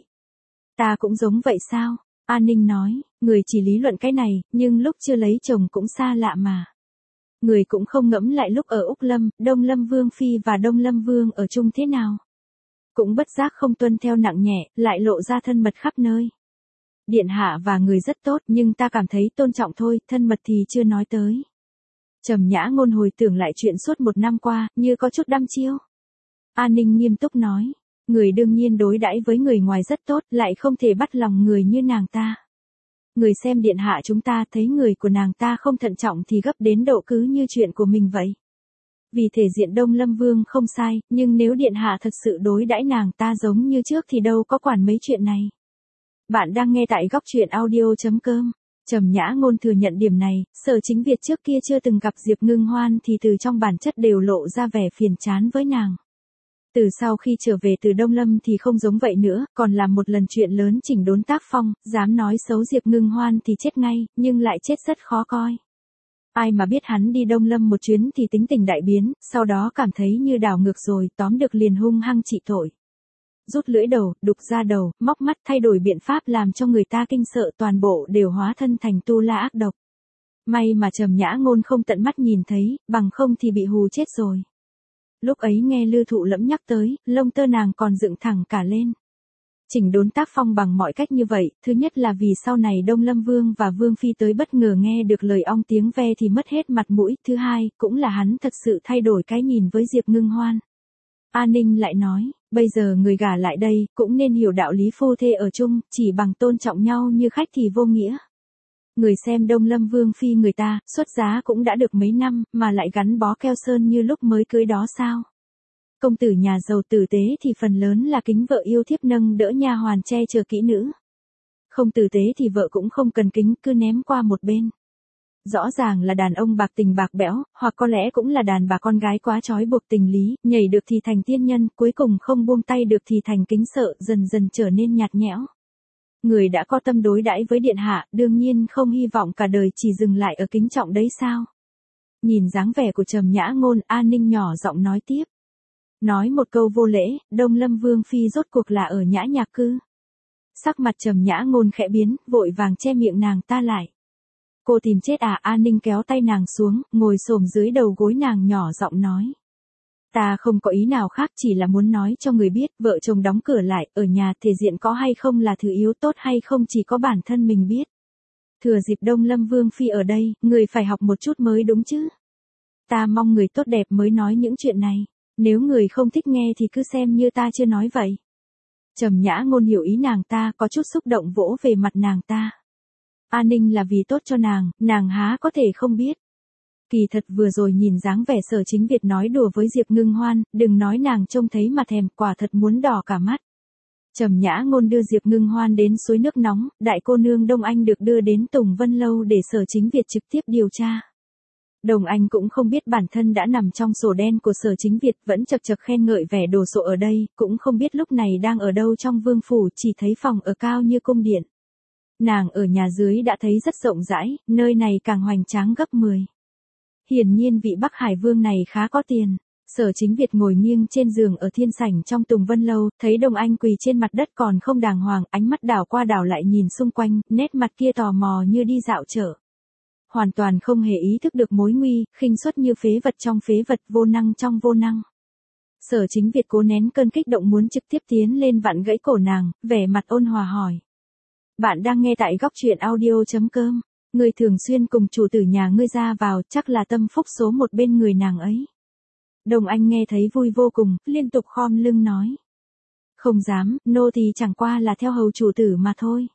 Speaker 1: Ta cũng giống vậy sao? An Ninh nói, người chỉ lý luận cái này, nhưng lúc chưa lấy chồng cũng xa lạ mà. Người cũng không ngẫm lại lúc ở Úc Lâm, Đông Lâm Vương Phi và Đông Lâm Vương ở chung thế nào. Cũng bất giác không tuân theo nặng nhẹ, lại lộ ra thân mật khắp nơi. Điện hạ và người rất tốt, nhưng ta cảm thấy tôn trọng thôi, thân mật thì chưa nói tới. Trầm Nhã Ngôn hồi tưởng lại chuyện suốt 1 năm qua, như có chút đăm chiêu. An Ninh nghiêm túc nói, người đương nhiên đối đãi với người ngoài rất tốt, lại không thể bắt lòng người như nàng ta. Người xem điện hạ chúng ta thấy người của nàng ta không thận trọng thì gấp đến độ cứ như chuyện của mình vậy. Vì thể diện Đông Lâm Vương không sai, nhưng nếu điện hạ thật sự đối đãi nàng ta giống như trước thì đâu có quản mấy chuyện này. Bạn đang nghe tại góc truyện audio.com. Trầm Nhã Ngôn thừa nhận điểm này, Sở Chính Việt trước kia chưa từng gặp Diệp Ngưng Hoan thì từ trong bản chất đều lộ ra vẻ phiền chán với nàng. Từ sau khi trở về từ Đông Lâm thì không giống vậy nữa, còn làm một lần chuyện lớn chỉnh đốn tác phong, dám nói xấu Diệp Ngưng Hoan thì chết ngay, nhưng lại chết rất khó coi. Ai mà biết hắn đi Đông Lâm một chuyến thì tính tình đại biến, sau đó cảm thấy như đảo ngược rồi, tóm được liền hung hăng trị tội. Rút lưỡi đầu, đục da đầu, móc mắt, thay đổi biện pháp làm cho người ta kinh sợ, toàn bộ đều hóa thân thành tu la ác độc. May mà Trầm Nhã Ngôn không tận mắt nhìn thấy, bằng không thì bị hù chết rồi. Lúc ấy nghe Lư Thụ Lẫm nhắc tới, lông tơ nàng còn dựng thẳng cả lên. Chỉnh đốn tác phong bằng mọi cách như vậy, thứ nhất là vì sau này Đông Lâm Vương và Vương Phi tới bất ngờ nghe được lời ong tiếng ve thì mất hết mặt mũi, thứ hai, cũng là hắn thật sự thay đổi cái nhìn với Diệp Ngưng Hoan. An Ninh lại nói, bây giờ người gả lại đây, cũng nên hiểu đạo lý phu thê ở chung, chỉ bằng tôn trọng nhau như khách thì vô nghĩa. Người xem Đông Lâm Vương Phi người ta, xuất giá cũng đã được mấy năm, mà lại gắn bó keo sơn như lúc mới cưới đó sao? Công tử nhà giàu tử tế thì phần lớn là kính vợ yêu thiếp nâng đỡ nha hoàn che chở kỹ nữ. Không tử tế thì vợ cũng không cần kính, cứ ném qua một bên. Rõ ràng là đàn ông bạc tình bạc bẽo, hoặc có lẽ cũng là đàn bà con gái quá trói buộc tình lý, nhảy được thì thành tiên nhân, cuối cùng không buông tay được thì thành kính sợ, dần dần trở nên nhạt nhẽo. Người đã có tâm đối đãi với điện hạ, đương nhiên không hy vọng cả đời chỉ dừng lại ở kính trọng đấy sao? Nhìn dáng vẻ của Trầm Nhã Ngôn, An Ninh nhỏ giọng nói tiếp. Nói một câu vô lễ, Đông Lâm Vương Phi rốt cuộc là ở Nhã Nhạc cư. Sắc mặt Trầm Nhã Ngôn khẽ biến, vội vàng che miệng nàng ta lại. Cô tìm chết à? An Ninh kéo tay nàng xuống, ngồi xổm dưới đầu gối nàng nhỏ giọng nói. Ta không có ý nào khác, chỉ là muốn nói cho người biết, vợ chồng đóng cửa lại, ở nhà thể diện có hay không là thứ yếu, tốt hay không chỉ có bản thân mình biết. Thừa dịp Đông Lâm Vương Phi ở đây, người phải học một chút mới đúng chứ. Ta mong người tốt đẹp mới nói những chuyện này, nếu người không thích nghe thì cứ xem như ta chưa nói vậy. Trầm Nhã Ngôn hiểu ý nàng ta, có chút xúc động vỗ về mặt nàng ta. An Ninh là vì tốt cho nàng há có thể không biết. Kỳ thật vừa rồi nhìn dáng vẻ Sở Chính Việt nói đùa với Diệp Ngưng Hoan, đừng nói nàng trông thấy mà thèm, quả thật muốn đỏ cả mắt. Trầm Nhã Ngôn đưa Diệp Ngưng Hoan đến suối nước nóng, đại cô nương Đông Anh được đưa đến Tùng Vân Lâu để Sở Chính Việt trực tiếp điều tra. Đồng Anh cũng không biết bản thân đã nằm trong sổ đen của Sở Chính Việt, vẫn chật chật khen ngợi vẻ đồ sộ ở đây, cũng không biết lúc này đang ở đâu trong vương phủ, chỉ thấy phòng ở cao như cung điện. Nàng ở nhà dưới đã thấy rất rộng rãi, nơi này càng hoành tráng gấp 10. Hiển nhiên vị Bắc Hải Vương này khá có tiền. Sở Chính Việt ngồi nghiêng trên giường ở thiên sảnh trong Tùng Vân Lâu, thấy Đồng Anh quỳ trên mặt đất còn không đàng hoàng, ánh mắt đảo qua đảo lại nhìn xung quanh, nét mặt kia tò mò như đi dạo chợ. Hoàn toàn không hề ý thức được mối nguy, khinh suất như phế vật trong phế vật, vô năng trong vô năng. Sở Chính Việt cố nén cơn kích động muốn trực tiếp tiến lên vặn gãy cổ nàng, vẻ mặt ôn hòa hỏi. Bạn đang nghe tại góc truyện audio.com. Người thường xuyên cùng chủ tử nhà ngươi ra vào, chắc là tâm phúc số một bên người nàng ấy. Đồng Anh nghe thấy vui vô cùng, liên tục khom lưng nói. Không dám, nô tỳ chẳng qua là theo hầu chủ tử mà thôi.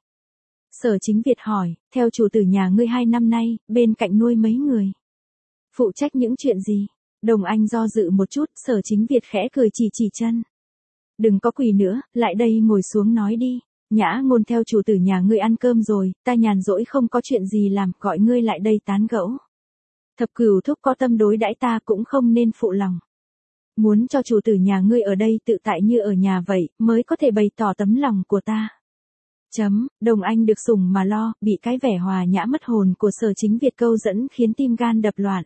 Speaker 1: Sở Chính Việt hỏi, theo chủ tử nhà ngươi 2 năm nay, bên cạnh nuôi mấy người? Phụ trách những chuyện gì? Đồng Anh do dự một chút, Sở Chính Việt khẽ cười chỉ chân. Đừng có quỳ nữa, lại đây ngồi xuống nói đi. Nhã Ngôn theo chủ tử nhà ngươi ăn cơm rồi, ta nhàn rỗi không có chuyện gì làm, gọi ngươi lại đây tán gẫu. Thập Cửu thúc có tâm đối đãi ta cũng không nên phụ lòng. Muốn cho chủ tử nhà ngươi ở đây tự tại như ở nhà vậy, mới có thể bày tỏ tấm lòng của ta. Đồng Anh được sủng mà lo, bị cái vẻ hòa nhã mất hồn của Sở Chính Việt câu dẫn khiến tim gan đập loạn.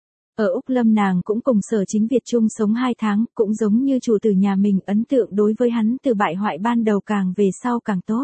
Speaker 1: Ở Úc Lâm nàng cũng cùng Sở Chính Việt chung sống 2 tháng, cũng giống như chủ tử nhà mình, ấn tượng đối với hắn từ bại hoại ban đầu càng về sau càng tốt.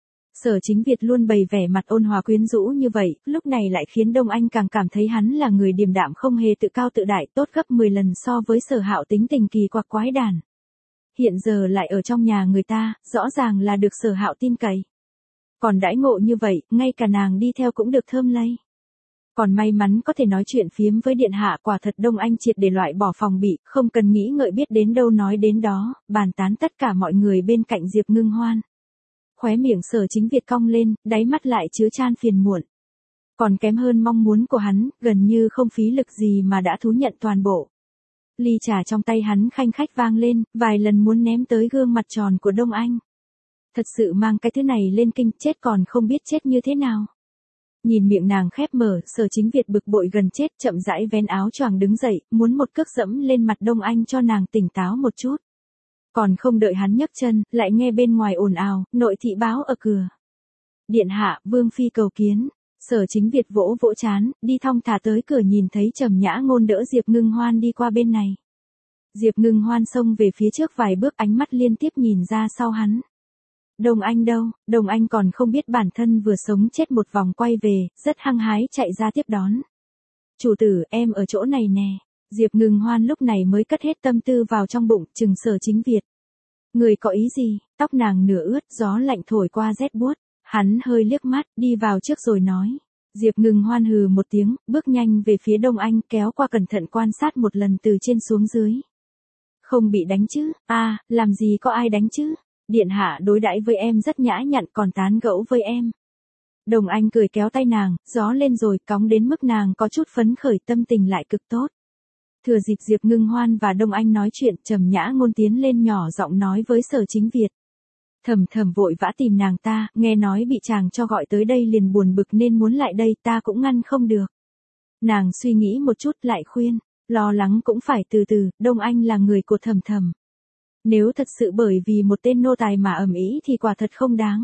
Speaker 1: Sở Chính Việt luôn bày vẻ mặt ôn hòa quyến rũ như vậy, lúc này lại khiến Đông Anh càng cảm thấy hắn là người điềm đạm không hề tự cao tự đại, tốt gấp 10 lần so với Sở Hạo tính tình kỳ quặc quái đản. Hiện giờ lại ở trong nhà người ta, rõ ràng là được Sở Hạo tin cậy. Còn đãi ngộ như vậy, ngay cả nàng đi theo cũng được thơm lây. Còn may mắn có thể nói chuyện phiếm với điện hạ, quả thật Đông Anh triệt để loại bỏ phòng bị, không cần nghĩ ngợi biết đến đâu nói đến đó, bàn tán tất cả mọi người bên cạnh Diệp Ngưng Hoan. Khóe miệng Sở Chính Việt cong lên, đáy mắt lại chứa chan phiền muộn. Còn kém hơn mong muốn của hắn, gần như không phí lực gì mà đã thú nhận toàn bộ. Ly trà trong tay hắn khanh khách vang lên, vài lần muốn ném tới gương mặt tròn của Đông Anh. Thật sự mang cái thứ này lên kinh, chết còn không biết chết như thế nào. Nhìn miệng nàng khép mở, Sở Chính Việt bực bội gần chết, chậm rãi vén áo choàng đứng dậy, muốn một cước dẫm lên mặt Đông Anh cho nàng tỉnh táo một chút. Còn không đợi hắn nhấc chân, lại nghe bên ngoài ồn ào, nội thị báo ở cửa. Điện hạ, Vương phi cầu kiến. Sở Chính Việt vỗ vỗ trán, đi thong thả tới cửa, nhìn thấy Trầm Nhã Ngôn đỡ Diệp Ngưng Hoan đi qua bên này. Diệp Ngưng Hoan xông về phía trước vài bước, ánh mắt liên tiếp nhìn ra sau hắn. Đồng Anh đâu? Đồng Anh còn không biết bản thân vừa sống chết một vòng quay về, rất hăng hái chạy ra tiếp đón. Chủ tử, em ở chỗ này nè. Diệp Ngưng Hoan lúc này mới cất hết tâm tư vào trong bụng, chừng Sở Chính Việt. Người có ý gì? Tóc nàng nửa ướt, gió lạnh thổi qua rét buốt. Hắn hơi liếc mắt, đi vào trước rồi nói. Diệp Ngưng Hoan hừ một tiếng, bước nhanh về phía Đông Anh, kéo qua cẩn thận quan sát một lần từ trên xuống dưới. Không bị đánh chứ? Làm gì có ai đánh chứ? Điện hạ đối đãi với em rất nhã nhặn, còn tán gẫu với em. Đồng Anh cười kéo tay nàng, gió lên rồi, cóng đến mức nàng có chút phấn khởi, tâm tình lại cực tốt. Thừa dịp Diệp Ngưng Hoan và Đông Anh nói chuyện, Trầm Nhã Ngôn tiến lên nhỏ giọng nói với Sở Chính Việt. Thầm thầm vội vã tìm nàng ta, nghe nói bị chàng cho gọi tới đây liền buồn bực nên muốn lại đây, ta cũng ngăn không được. Nàng suy nghĩ một chút lại khuyên, lo lắng cũng phải từ từ, Đông Anh là người của Thầm Thầm. Nếu thật sự bởi vì một tên nô tài mà ầm ĩ thì quả thật không đáng.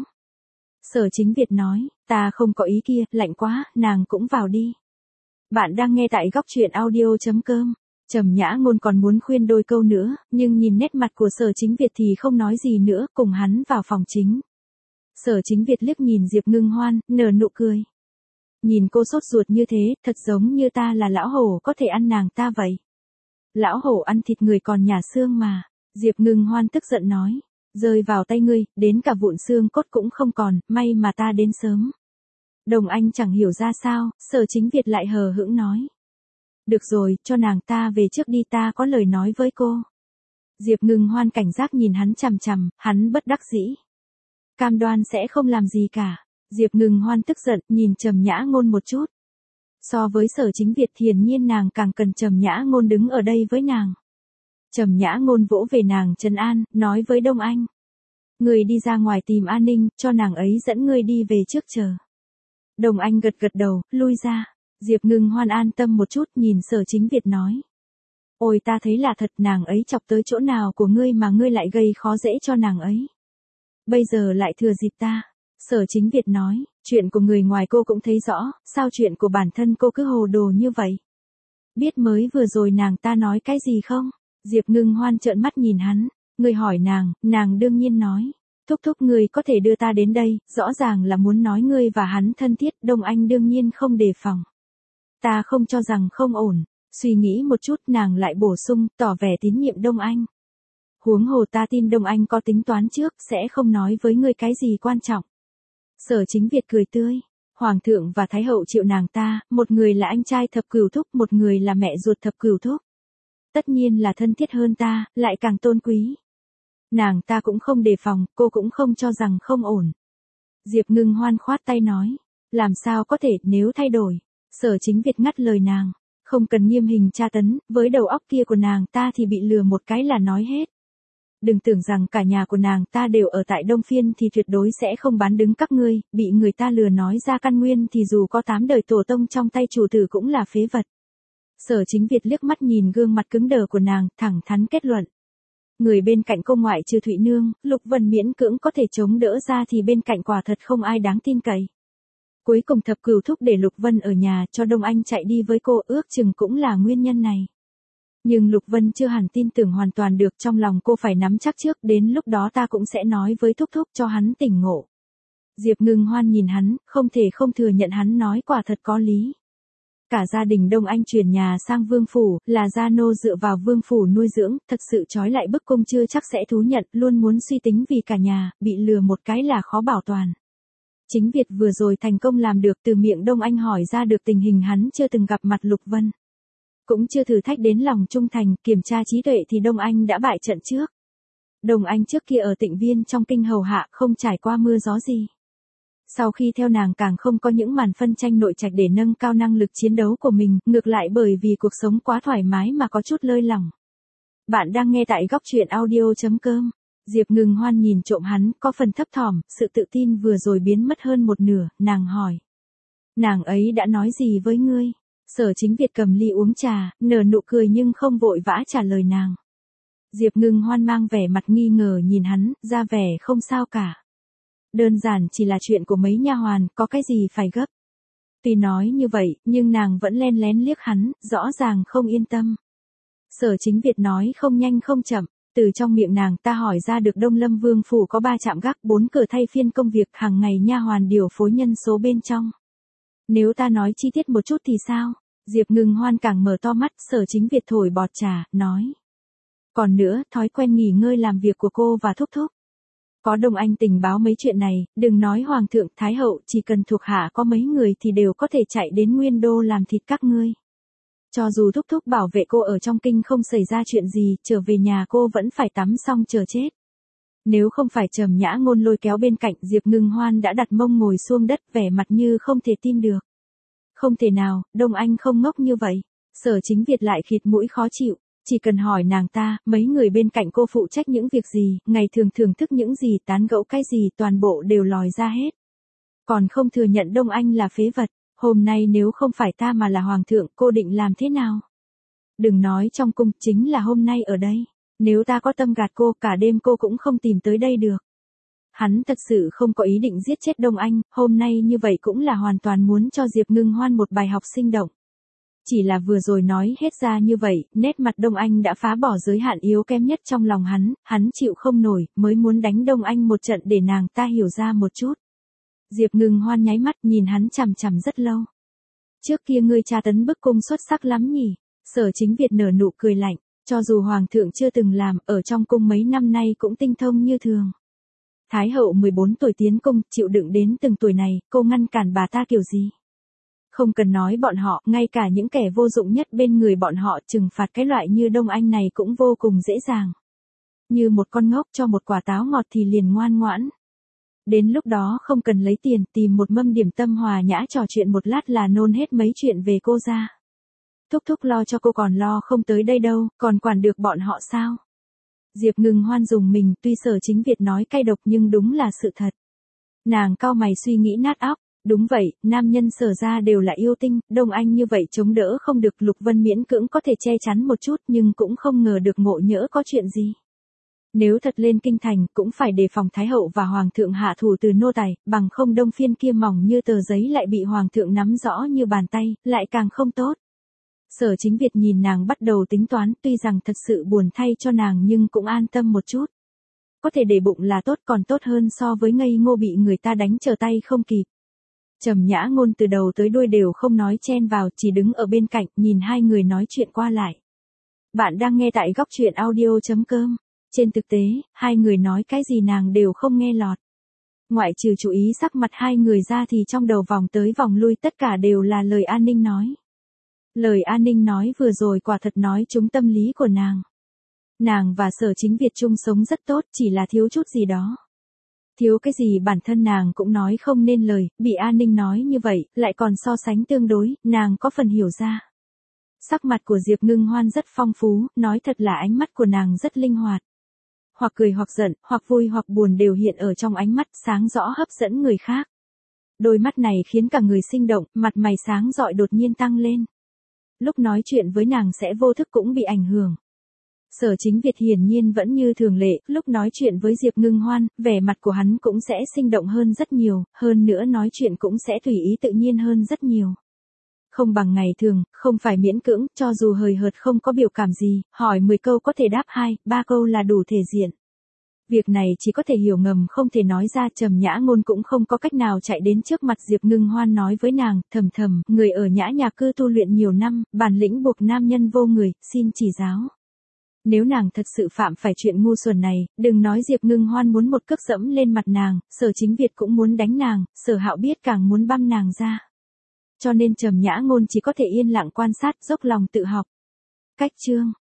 Speaker 1: Sở Chính Việt nói, ta không có ý kia, lạnh quá, nàng cũng vào đi. Bạn đang nghe tại góc truyện audio.com. Trầm Nhã Ngôn còn muốn khuyên đôi câu nữa, nhưng nhìn nét mặt của Sở Chính Việt thì không nói gì nữa, cùng hắn vào phòng chính. Sở Chính Việt liếc nhìn Diệp Ngưng Hoan, nở nụ cười. Nhìn cô sốt ruột như thế, thật giống như ta là lão hổ có thể ăn nàng ta vậy. Lão hổ ăn thịt người còn nhả xương mà. Diệp Ngưng Hoan tức giận nói. Rơi vào tay ngươi, đến cả vụn xương cốt cũng không còn, may mà ta đến sớm. Đồng Anh chẳng hiểu ra sao, Sở Chính Việt lại hờ hững nói. Được rồi, cho nàng ta về trước đi, ta có lời nói với cô. Diệp Ngưng Hoan cảnh giác nhìn hắn chằm chằm, hắn bất đắc dĩ. Cam đoan sẽ không làm gì cả. Diệp Ngưng Hoan tức giận, nhìn Trầm Nhã Ngôn một chút. So với Sở Chính Việt hiển nhiên nàng càng cần Trầm Nhã Ngôn đứng ở đây với nàng. Trầm Nhã Ngôn vỗ về nàng trấn an, nói với Đông Anh. Người đi ra ngoài tìm An Ninh, cho nàng ấy dẫn ngươi đi về trước chờ. Đông Anh gật gật đầu, lui ra. Diệp Ngưng Hoan an tâm một chút, nhìn Sở Chính Việt nói. Ôi ta thấy là thật, nàng ấy chọc tới chỗ nào của ngươi mà ngươi lại gây khó dễ cho nàng ấy. Bây giờ lại thừa dịp ta. Sở Chính Việt nói, chuyện của người ngoài cô cũng thấy rõ, sao chuyện của bản thân cô cứ hồ đồ như vậy. Biết mới vừa rồi nàng ta nói cái gì không? Diệp Ngưng Hoan trợn mắt nhìn hắn, ngươi hỏi nàng đương nhiên nói. Thúc thúc ngươi có thể đưa ta đến đây, rõ ràng là muốn nói ngươi và hắn thân thiết, Đông Anh đương nhiên không đề phòng. Ta không cho rằng không ổn, suy nghĩ một chút nàng lại bổ sung, tỏ vẻ tín nhiệm Đông Anh. Huống hồ ta tin Đông Anh có tính toán trước, sẽ không nói với ngươi cái gì quan trọng. Sở Chính Việt cười tươi, Hoàng thượng và Thái hậu triệu nàng ta, một người là anh trai Thập Cửu thúc, một người là mẹ ruột Thập Cửu thúc. Tất nhiên là thân thiết hơn ta, lại càng tôn quý. Nàng ta cũng không đề phòng, cô cũng không cho rằng không ổn. Diệp Ngưng Hoan khoát tay nói, làm sao có thể, nếu thay đổi. Sở Chính Việt ngắt lời nàng, không cần nghiêm hình tra tấn, với đầu óc kia của nàng ta thì bị lừa một cái là nói hết. Đừng tưởng rằng cả nhà của nàng ta đều ở tại Đông Phiên thì tuyệt đối sẽ không bán đứng các ngươi, bị người ta lừa nói ra căn nguyên thì dù có 8 đời tổ tông trong tay chủ tử cũng là phế vật. Sở Chính Việt liếc mắt nhìn gương mặt cứng đờ của nàng, thẳng thắn kết luận. Người bên cạnh cô ngoại trừ Thụy Nương, Lục Vân miễn cưỡng có thể chống đỡ ra thì bên cạnh quả thật không ai đáng tin cậy. Cuối cùng Thập Cửu thúc để Lục Vân ở nhà cho Đông Anh chạy đi với cô, ước chừng cũng là nguyên nhân này. Nhưng Lục Vân chưa hẳn tin tưởng hoàn toàn được, trong lòng cô phải nắm chắc trước, đến lúc đó ta cũng sẽ nói với thúc thúc cho hắn tỉnh ngộ. Diệp Ngưng Hoan nhìn hắn, không thể không thừa nhận hắn nói quả thật có lý. Cả gia đình Đông Anh chuyển nhà sang Vương Phủ, là gia nô dựa vào Vương Phủ nuôi dưỡng, thật sự trói lại bức cung chưa chắc sẽ thú nhận, luôn muốn suy tính vì cả nhà, bị lừa một cái là khó bảo toàn. Chính Việt vừa rồi thành công làm được, từ miệng Đông Anh hỏi ra được tình hình hắn chưa từng gặp mặt Lục Vân. Cũng chưa thử thách đến lòng trung thành, kiểm tra trí tuệ thì Đông Anh đã bại trận trước. Đông Anh trước kia ở Tịnh Viên trong kinh hầu hạ không trải qua mưa gió gì. Sau khi theo nàng càng không có những màn phân tranh nội trạch để nâng cao năng lực chiến đấu của mình, ngược lại bởi vì cuộc sống quá thoải mái mà có chút lơi lỏng. Bạn đang nghe tại góc truyện audio.com. Diệp Ngưng Hoan nhìn trộm hắn, có phần thấp thỏm, sự tự tin vừa rồi biến mất hơn một nửa, nàng hỏi. Nàng ấy đã nói gì với ngươi? Sở Chính Việt cầm ly uống trà, nở nụ cười nhưng không vội vã trả lời nàng. Diệp Ngưng Hoan mang vẻ mặt nghi ngờ nhìn hắn, ra vẻ không sao cả. Đơn giản chỉ là chuyện của mấy nha hoàn, có cái gì phải gấp. Tuy nói như vậy, nhưng nàng vẫn len lén liếc hắn, rõ ràng không yên tâm. Sở Chính Việt nói không nhanh không chậm, từ trong miệng nàng ta hỏi ra được Đông Lâm Vương Phủ có 3 trạm gác, 4 cửa thay phiên công việc, hàng ngày nha hoàn điều phối nhân số bên trong. Nếu ta nói chi tiết một chút thì sao? Diệp Ngưng Hoan càng mở to mắt, Sở Chính Việt thổi bọt trà, nói. Còn nữa, thói quen nghỉ ngơi làm việc của cô và thúc thúc. Có Đông Anh tình báo mấy chuyện này, đừng nói Hoàng thượng, Thái hậu, chỉ cần thuộc hạ có mấy người thì đều có thể chạy đến Nguyên Đô làm thịt các ngươi. Cho dù thúc thúc bảo vệ cô ở trong kinh không xảy ra chuyện gì, trở về nhà cô vẫn phải tắm xong chờ chết. Nếu không phải Trầm Nhã Ngôn lôi kéo bên cạnh, Diệp Ngưng Hoan đã đặt mông ngồi xuống đất, vẻ mặt như không thể tin được. Không thể nào, Đông Anh không ngốc như vậy. Sở Chính Việt lại khịt mũi khó chịu. Chỉ cần hỏi nàng ta, mấy người bên cạnh cô phụ trách những việc gì, ngày thường thưởng thức những gì, tán gẫu cái gì, toàn bộ đều lòi ra hết. Còn không thừa nhận Đông Anh là phế vật, hôm nay nếu không phải ta mà là hoàng thượng, cô định làm thế nào? Đừng nói trong cung, chính là hôm nay ở đây. Nếu ta có tâm gạt cô, cả đêm cô cũng không tìm tới đây được. Hắn thật sự không có ý định giết chết Đông Anh, hôm nay như vậy cũng là hoàn toàn muốn cho Diệp Ngưng Hoan một bài học sinh động. Chỉ là vừa rồi nói hết ra như vậy, nét mặt Đông Anh đã phá bỏ giới hạn yếu kém nhất trong lòng hắn chịu không nổi, mới muốn đánh Đông Anh một trận để nàng ta hiểu ra một chút. Diệp Ngưng Hoan nháy mắt nhìn hắn chằm chằm rất lâu. Trước kia ngươi tra tấn bức cung xuất sắc lắm nhỉ? Sở Chính Việt nở nụ cười lạnh, cho dù Hoàng thượng chưa từng làm, ở trong cung mấy năm nay cũng tinh thông như thường. Thái hậu 14 tuổi tiến cung, chịu đựng đến từng tuổi này, cô ngăn cản bà ta kiểu gì? Không cần nói bọn họ, ngay cả những kẻ vô dụng nhất bên người bọn họ trừng phạt cái loại như Đông Anh này cũng vô cùng dễ dàng. Như một con ngốc cho một quả táo ngọt thì liền ngoan ngoãn. Đến lúc đó không cần lấy tiền, tìm một mâm điểm tâm hòa nhã trò chuyện một lát là nôn hết mấy chuyện về cô ra. Thúc thúc lo cho cô còn lo không tới đây đâu, còn quản được bọn họ sao? Diệp Ngưng Hoan dùng mình, tuy Sở Chính Việt nói cay độc nhưng đúng là sự thật. Nàng cau mày suy nghĩ nát óc. Đúng vậy, nam nhân Sở ra đều là yêu tinh, Đông Anh như vậy chống đỡ không được, Lục Vân miễn cưỡng có thể che chắn một chút nhưng cũng không ngờ được ngộ nhỡ có chuyện gì. Nếu thật lên kinh thành cũng phải đề phòng Thái hậu và Hoàng thượng hạ thủ từ nô tài, bằng không Đông Phiên kia mỏng như tờ giấy lại bị Hoàng thượng nắm rõ như bàn tay, lại càng không tốt. Sở Chính Việt nhìn nàng bắt đầu tính toán, tuy rằng thật sự buồn thay cho nàng nhưng cũng an tâm một chút. Có thể để bụng là tốt, còn tốt hơn so với ngây ngô bị người ta đánh trở tay không kịp. Trầm Nhã Ngôn từ đầu tới đuôi đều không nói chen vào, chỉ đứng ở bên cạnh, nhìn hai người nói chuyện qua lại. Bạn đang nghe tại góc truyện audio.com. Trên thực tế, hai người nói cái gì nàng đều không nghe lọt. Ngoại trừ chú ý sắc mặt hai người ra thì trong đầu vòng tới vòng lui tất cả đều là lời An Ninh nói. Lời An Ninh nói vừa rồi quả thật nói trúng tâm lý của nàng. Nàng và Sở Chính Việt chung sống rất tốt, chỉ là thiếu chút gì đó. Thiếu cái gì bản thân nàng cũng nói không nên lời, bị An Ninh nói như vậy, lại còn so sánh tương đối, nàng có phần hiểu ra. Sắc mặt của Diệp Ngưng Hoan rất phong phú, nói thật là ánh mắt của nàng rất linh hoạt. hoặc cười hoặc giận, hoặc vui hoặc buồn đều hiện ở trong ánh mắt, sáng rõ hấp dẫn người khác. Đôi mắt này khiến cả người sinh động, mặt mày sáng rọi đột nhiên tăng lên. Lúc nói chuyện với nàng sẽ vô thức cũng bị ảnh hưởng. Sở Chính Việt hiển nhiên vẫn như thường lệ, lúc nói chuyện với Diệp Ngưng Hoan, vẻ mặt của hắn cũng sẽ sinh động hơn rất nhiều, hơn nữa nói chuyện cũng sẽ tùy ý tự nhiên hơn rất nhiều. Không bằng ngày thường, không phải miễn cưỡng, cho dù hời hợt không có biểu cảm gì, hỏi 10 câu có thể đáp 2, 3 câu là đủ thể diện. Việc này chỉ có thể hiểu ngầm không thể nói ra. Trầm Nhã Ngôn cũng không có cách nào chạy đến trước mặt Diệp Ngưng Hoan nói với nàng, thầm thầm, người ở Nhã nhà cư tu luyện nhiều năm, bản lĩnh buộc nam nhân vô người, xin chỉ giáo. Nếu nàng thật sự phạm phải chuyện ngu xuẩn này, đừng nói Diệp Ngưng Hoan muốn một cước dẫm lên mặt nàng, Sở Chính Việt cũng muốn đánh nàng, Sở Hạo biết càng muốn băm nàng ra. Cho nên Trầm Nhã Ngôn chỉ có thể yên lặng quan sát, dốc lòng tự học. Cách chương